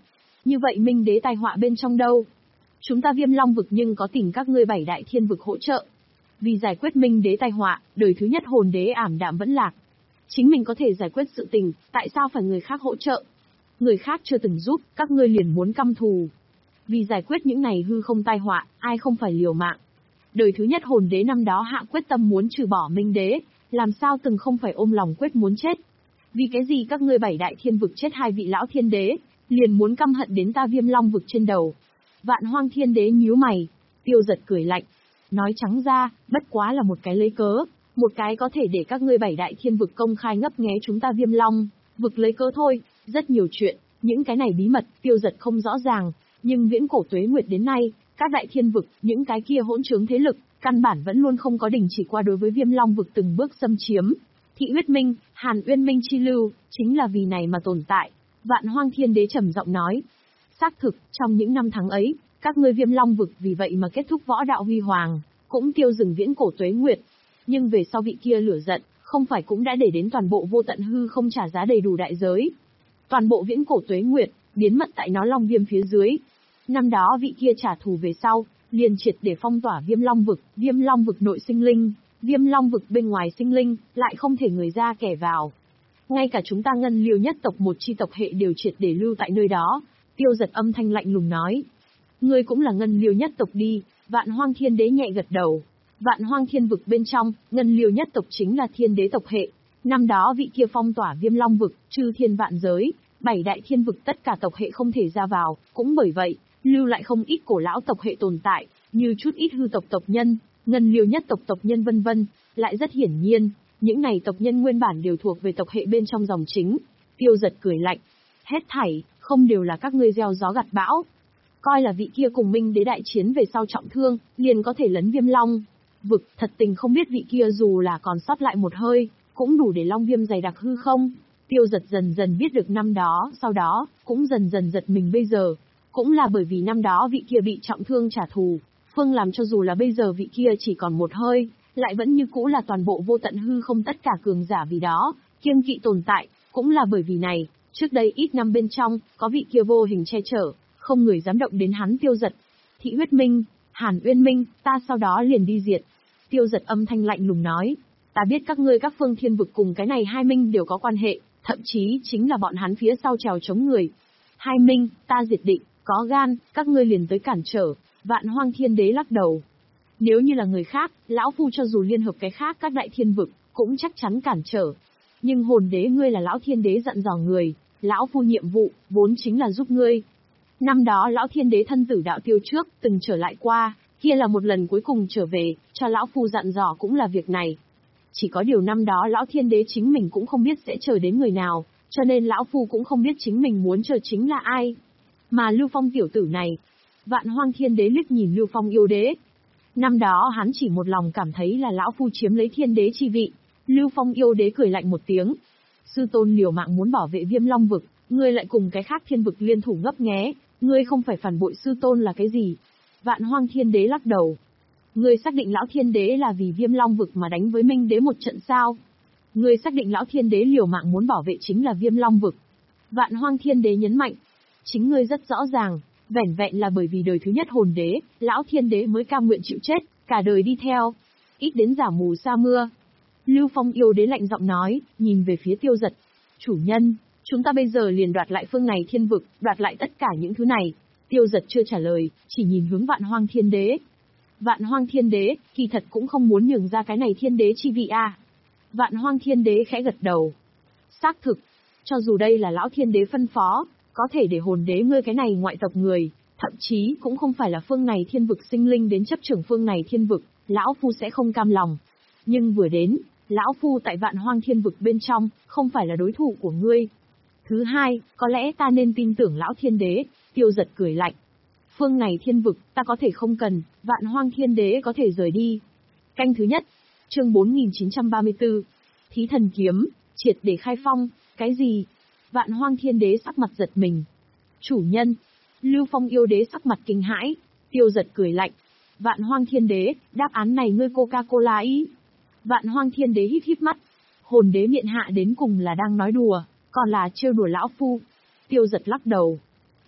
Như vậy Minh Đế tai họa bên trong đâu? Chúng ta Viêm Long vực nhưng có tìm các ngươi bảy đại thiên vực hỗ trợ. Vì giải quyết Minh Đế tai họa, đời thứ nhất hồn đế ảm đạm vẫn lạc. Chính mình có thể giải quyết sự tình, tại sao phải người khác hỗ trợ? Người khác chưa từng giúp, các ngươi liền muốn căm thù. Vì giải quyết những này hư không tai họa, ai không phải liều mạng. Đời thứ nhất hồn đế năm đó hạ quyết tâm muốn trừ bỏ Minh Đế, làm sao từng không phải ôm lòng quyết muốn chết. Vì cái gì các ngươi bảy đại thiên vực chết hai vị lão thiên đế, liền muốn căm hận đến ta Viêm Long vực trên đầu. Vạn Hoang Thiên Đế nhíu mày, Tiêu Giật cười lạnh, nói trắng ra, bất quá là một cái lấy cớ, một cái có thể để các ngươi bảy đại thiên vực công khai ngấp nghé chúng ta Viêm Long vực lấy cớ thôi. Rất nhiều chuyện, những cái này bí mật, Tiêu Giật không rõ ràng, nhưng viễn cổ tuế nguyệt đến nay, các đại thiên vực, những cái kia hỗn trướng thế lực, căn bản vẫn luôn không có đình chỉ qua đối với Viêm Long vực từng bước xâm chiếm. Thị huyết minh, Hàn Uyên Minh chi lưu, chính là vì này mà tồn tại. Vạn Hoang Thiên Đế trầm giọng nói, xác thực, trong những năm tháng ấy, các ngươi Viêm Long vực vì vậy mà kết thúc võ đạo huy hoàng, cũng tiêu dừng viễn cổ tuế nguyệt. Nhưng về sau vị kia lửa giận, không phải cũng đã để đến toàn bộ vô tận hư không trả giá đầy đủ đại giới. Toàn bộ viễn cổ tuế nguyệt, biến mất tại nó Long Viêm phía dưới. Năm đó vị kia trả thù về sau, liền triệt để phong tỏa Viêm Long vực, Viêm Long vực nội sinh linh, Viêm Long vực bên ngoài sinh linh, lại không thể người ra kẻ vào. Ngay cả chúng ta Ngân Liêu nhất tộc một chi tộc hệ đều triệt để lưu tại nơi đó. Tiêu Giật âm thanh lạnh lùng nói, ngươi cũng là Ngân Liêu nhất tộc đi. Vạn Hoang Thiên Đế nhẹ gật đầu. Vạn Hoang Thiên vực bên trong, Ngân Liêu nhất tộc chính là thiên đế tộc hệ. Năm đó vị kia phong tỏa Viêm Long vực, chư thiên vạn giới, bảy đại thiên vực tất cả tộc hệ không thể ra vào, cũng bởi vậy, lưu lại không ít cổ lão tộc hệ tồn tại, như chút ít hư tộc tộc nhân, Ngân Liêu nhất tộc tộc nhân vân vân. Lại rất hiển nhiên, những này tộc nhân nguyên bản đều thuộc về tộc hệ bên trong dòng chính. Tiêu Giật cười lạnh, hết thảy, không đều là các ngươi gieo gió gặt bão. Coi là vị kia cùng Minh Đế đại chiến về sau trọng thương, liền có thể lấn Viêm Long vực, thật tình không biết vị kia dù là còn sót lại một hơi, cũng đủ để Long Viêm dày đặc hư không. Tiêu Giật dần dần biết được năm đó, sau đó, cũng dần dần giật mình bây giờ. Cũng là bởi vì năm đó vị kia bị trọng thương trả thù, phương làm cho dù là bây giờ vị kia chỉ còn một hơi, lại vẫn như cũ là toàn bộ vô tận hư không tất cả cường giả vì đó, kiêng kỵ tồn tại, cũng là bởi vì này, trước đây ít năm bên trong, có vị kia vô hình che chở, không người dám động đến hắn Tiêu Giật. Thị huyết minh, Hàn Uyên Minh, ta sau đó liền đi diệt. Tiêu Giật âm thanh lạnh lùng nói, ta biết các ngươi các phương thiên vực cùng cái này hai minh đều có quan hệ, thậm chí chính là bọn hắn phía sau trèo chống người. Hai minh, ta diệt định, có gan, các ngươi liền tới cản trở. Vạn Hoang Thiên Đế lắc đầu. Nếu như là người khác, lão phu cho dù liên hợp cái khác các đại thiên vực, cũng chắc chắn cản trở. Nhưng hồn đế ngươi là lão thiên đế dặn dò người, lão phu nhiệm vụ, vốn chính là giúp ngươi. Năm đó lão thiên đế thân tử đạo tiêu trước, từng trở lại qua, kia là một lần cuối cùng trở về, cho lão phu dặn dò cũng là việc này. Chỉ có điều năm đó lão thiên đế chính mình cũng không biết sẽ chờ đến người nào, cho nên lão phu cũng không biết chính mình muốn chờ chính là ai. Mà Lưu Phong tiểu tử này, Vạn Hoang Thiên Đế liếc nhìn Lưu Phong yêu đế. Năm đó hắn chỉ một lòng cảm thấy là lão phu chiếm lấy thiên đế chi vị. Lưu Phong yêu đế cười lạnh một tiếng. Sư tôn liều mạng muốn bảo vệ Viêm Long vực, ngươi lại cùng cái khác thiên vực liên thủ ngấp nghé, ngươi không phải phản bội sư tôn là cái gì? Vạn Hoang Thiên Đế lắc đầu. Ngươi xác định lão thiên đế là vì Viêm Long vực mà đánh với Minh Đế một trận sao? Ngươi xác định lão thiên đế liều mạng muốn bảo vệ chính là Viêm Long vực? Vạn Hoang Thiên Đế nhấn mạnh. Chính ngươi rất rõ ràng, vẻn vẹn là bởi vì đời thứ nhất hồn đế, lão thiên đế mới cam nguyện chịu chết, cả đời đi theo. Ít đến giả mù sa mưa. Lưu Phong yêu đế lạnh giọng nói, nhìn về phía Tiêu Giật. Chủ nhân, chúng ta bây giờ liền đoạt lại phương này thiên vực, đoạt lại tất cả những thứ này. Tiêu Giật chưa trả lời, chỉ nhìn hướng Vạn Hoang Thiên Đế. Vạn Hoang Thiên Đế, kỳ thật cũng không muốn nhường ra cái này thiên đế chi vị à. Vạn Hoang Thiên Đế khẽ gật đầu. Xác thực, cho dù đây là lão thiên đế phân phó, có thể để hồn đế ngươi cái này ngoại tộc người, thậm chí cũng không phải là phương này thiên vực sinh linh đến chấp trưởng phương này thiên vực, lão phu sẽ không cam lòng. Nhưng vừa đến, lão phu tại Vạn Hoang Thiên vực bên trong, không phải là đối thủ của ngươi. Thứ hai, có lẽ ta nên tin tưởng lão thiên đế. Tiêu Giật cười lạnh. Phương này thiên vực, ta có thể không cần, Vạn Hoang Thiên Đế có thể rời đi. Canh thứ nhất, chương bốn nghìn chín trăm ba mươi tư. Thí thần kiếm, triệt để khai phong, cái gì? Vạn Hoang Thiên Đế sắc mặt giật mình. Chủ nhân, Lưu Phong yêu đế sắc mặt kinh hãi. Tiêu Giật cười lạnh. Vạn Hoang Thiên Đế, đáp án này ngươi Coca-Cola ý. Vạn Hoang Thiên Đế híp híp mắt. Hồn đế miện hạ đến cùng là đang nói đùa, còn là trêu đùa lão phu. Tiêu Giật lắc đầu.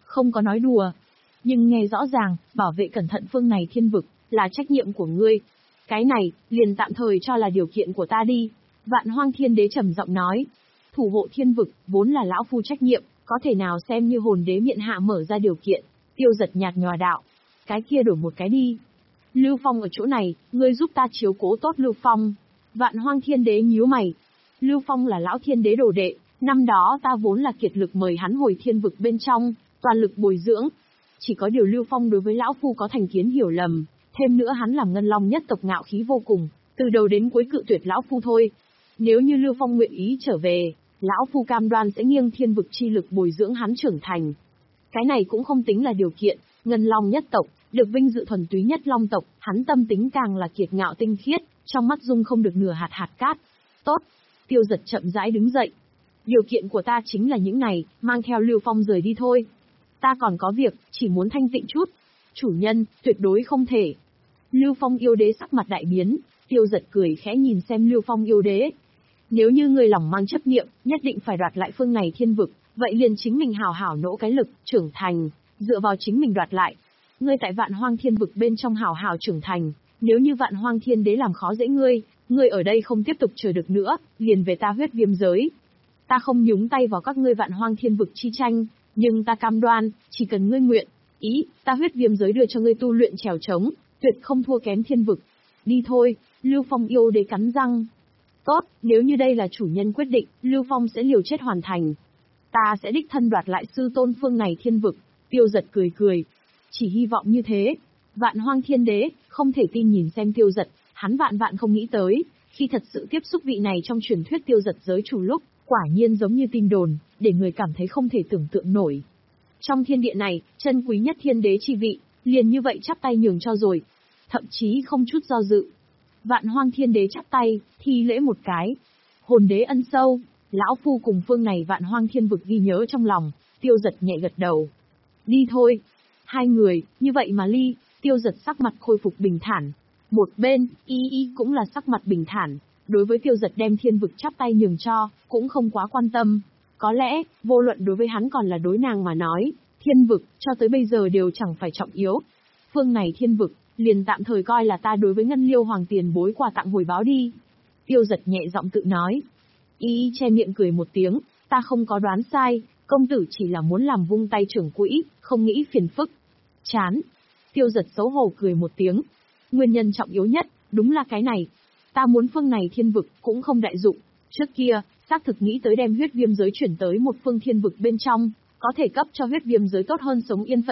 Không có nói đùa. Nhưng nghe rõ ràng, bảo vệ cẩn thận phương này thiên vực, là trách nhiệm của ngươi. Cái này, liền tạm thời cho là điều kiện của ta đi. Vạn Hoang Thiên Đế trầm giọng nói. Thủ hộ thiên vực, vốn là lão phu trách nhiệm, có thể nào xem như hồn đế miện hạ mở ra điều kiện. Tiêu Giật nhạt nhòa đạo. Cái kia đổi một cái đi. Lưu Phong ở chỗ này, ngươi giúp ta chiếu cố tốt Lưu Phong. Vạn Hoang Thiên Đế nhíu mày. Lưu Phong là lão thiên đế đồ đệ, năm đó ta vốn là kiệt lực mời hắn hồi thiên vực bên trong, toàn lực bồi dưỡng. Chỉ có điều Lưu Phong đối với lão phu có thành kiến hiểu lầm, thêm nữa hắn làm ngân long nhất tộc ngạo khí vô cùng, từ đầu đến cuối cự tuyệt lão phu thôi. Nếu như Lưu Phong nguyện ý trở về, lão phu cam đoan sẽ nghiêng thiên vực chi lực bồi dưỡng hắn trưởng thành. Cái này cũng không tính là điều kiện, ngân long nhất tộc, được vinh dự thuần túy nhất long tộc, hắn tâm tính càng là kiệt ngạo tinh khiết, trong mắt dung không được nửa hạt hạt cát. Tốt. Tiêu Giật chậm rãi đứng dậy. Điều kiện của ta chính là những này, mang theo Lưu Phong rời đi thôi. Ta còn có việc, chỉ muốn thanh tịnh chút. Chủ nhân, tuyệt đối không thể. Lưu Phong yêu đế sắc mặt đại biến, Tiêu Giật cười khẽ nhìn xem Lưu Phong yêu đế. Nếu như người lòng mang chấp niệm, nhất định phải đoạt lại phương này thiên vực, vậy liền chính mình hào hảo nỗ cái lực, trưởng thành, dựa vào chính mình đoạt lại. Ngươi tại Vạn Hoang Thiên vực bên trong hào hào trưởng thành, nếu như Vạn Hoang Thiên Đế làm khó dễ ngươi, ngươi ở đây không tiếp tục chờ được nữa, liền về ta huyết viêm giới. Ta không nhúng tay vào các ngươi Vạn Hoang Thiên vực chi tranh, nhưng ta cam đoan, chỉ cần ngươi nguyện ý, ta huyết viêm giới đưa cho ngươi tu luyện trèo trống, tuyệt không thua kém thiên vực. Đi thôi. Lưu Phong yêu đế cắn răng. Tốt, nếu như đây là chủ nhân quyết định, Lưu Phong sẽ liều chết hoàn thành. Ta sẽ đích thân đoạt lại sư tôn phương này thiên vực. Tiêu Giật cười cười. Chỉ hy vọng như thế. Vạn Hoang Thiên Đế, không thể tin nhìn xem Tiêu Giật, hắn vạn vạn không nghĩ tới, khi thật sự tiếp xúc vị này trong truyền thuyết Tiêu Giật giới chủ lúc, quả nhiên giống như tin đồn, để người cảm thấy không thể tưởng tượng nổi. Trong thiên địa này, chân quý nhất thiên đế chi vị, liền như vậy chắp tay nhường cho rồi, thậm chí không chút do dự. Vạn Hoang Thiên Đế chắp tay, thi lễ một cái. Hồn đế ân sâu, lão phu cùng phương này Vạn Hoang Thiên vực ghi nhớ trong lòng. Tiêu Giật nhẹ gật đầu. Đi thôi. Hai người, như vậy mà ly. Tiêu Giật sắc mặt khôi phục bình thản. Một bên, Y Y cũng là sắc mặt bình thản. Đối với Tiêu Giật đem thiên vực chắp tay nhường cho, cũng không quá quan tâm. Có lẽ, vô luận đối với hắn còn là đối nàng mà nói, thiên vực, cho tới bây giờ đều chẳng phải trọng yếu. Phương này thiên vực, liền tạm thời coi là ta đối với Ngân Liêu Hoàng tiền bối quà tặng hồi báo đi. Tiêu Giật nhẹ giọng tự nói. Y Y che miệng cười một tiếng, ta không có đoán sai, công tử chỉ là muốn làm vung tay trưởng quỹ, không nghĩ phiền phức. Chán. Tiêu Giật xấu hổ cười một tiếng. Nguyên nhân trọng yếu nhất, đúng là cái này. Ta muốn phương này thiên vực, cũng không đại dụng. Trước kia, xác thực nghĩ tới đem huyết viêm giới chuyển tới một phương thiên vực bên trong, có thể cấp cho huyết viêm giới tốt hơn sống yên phận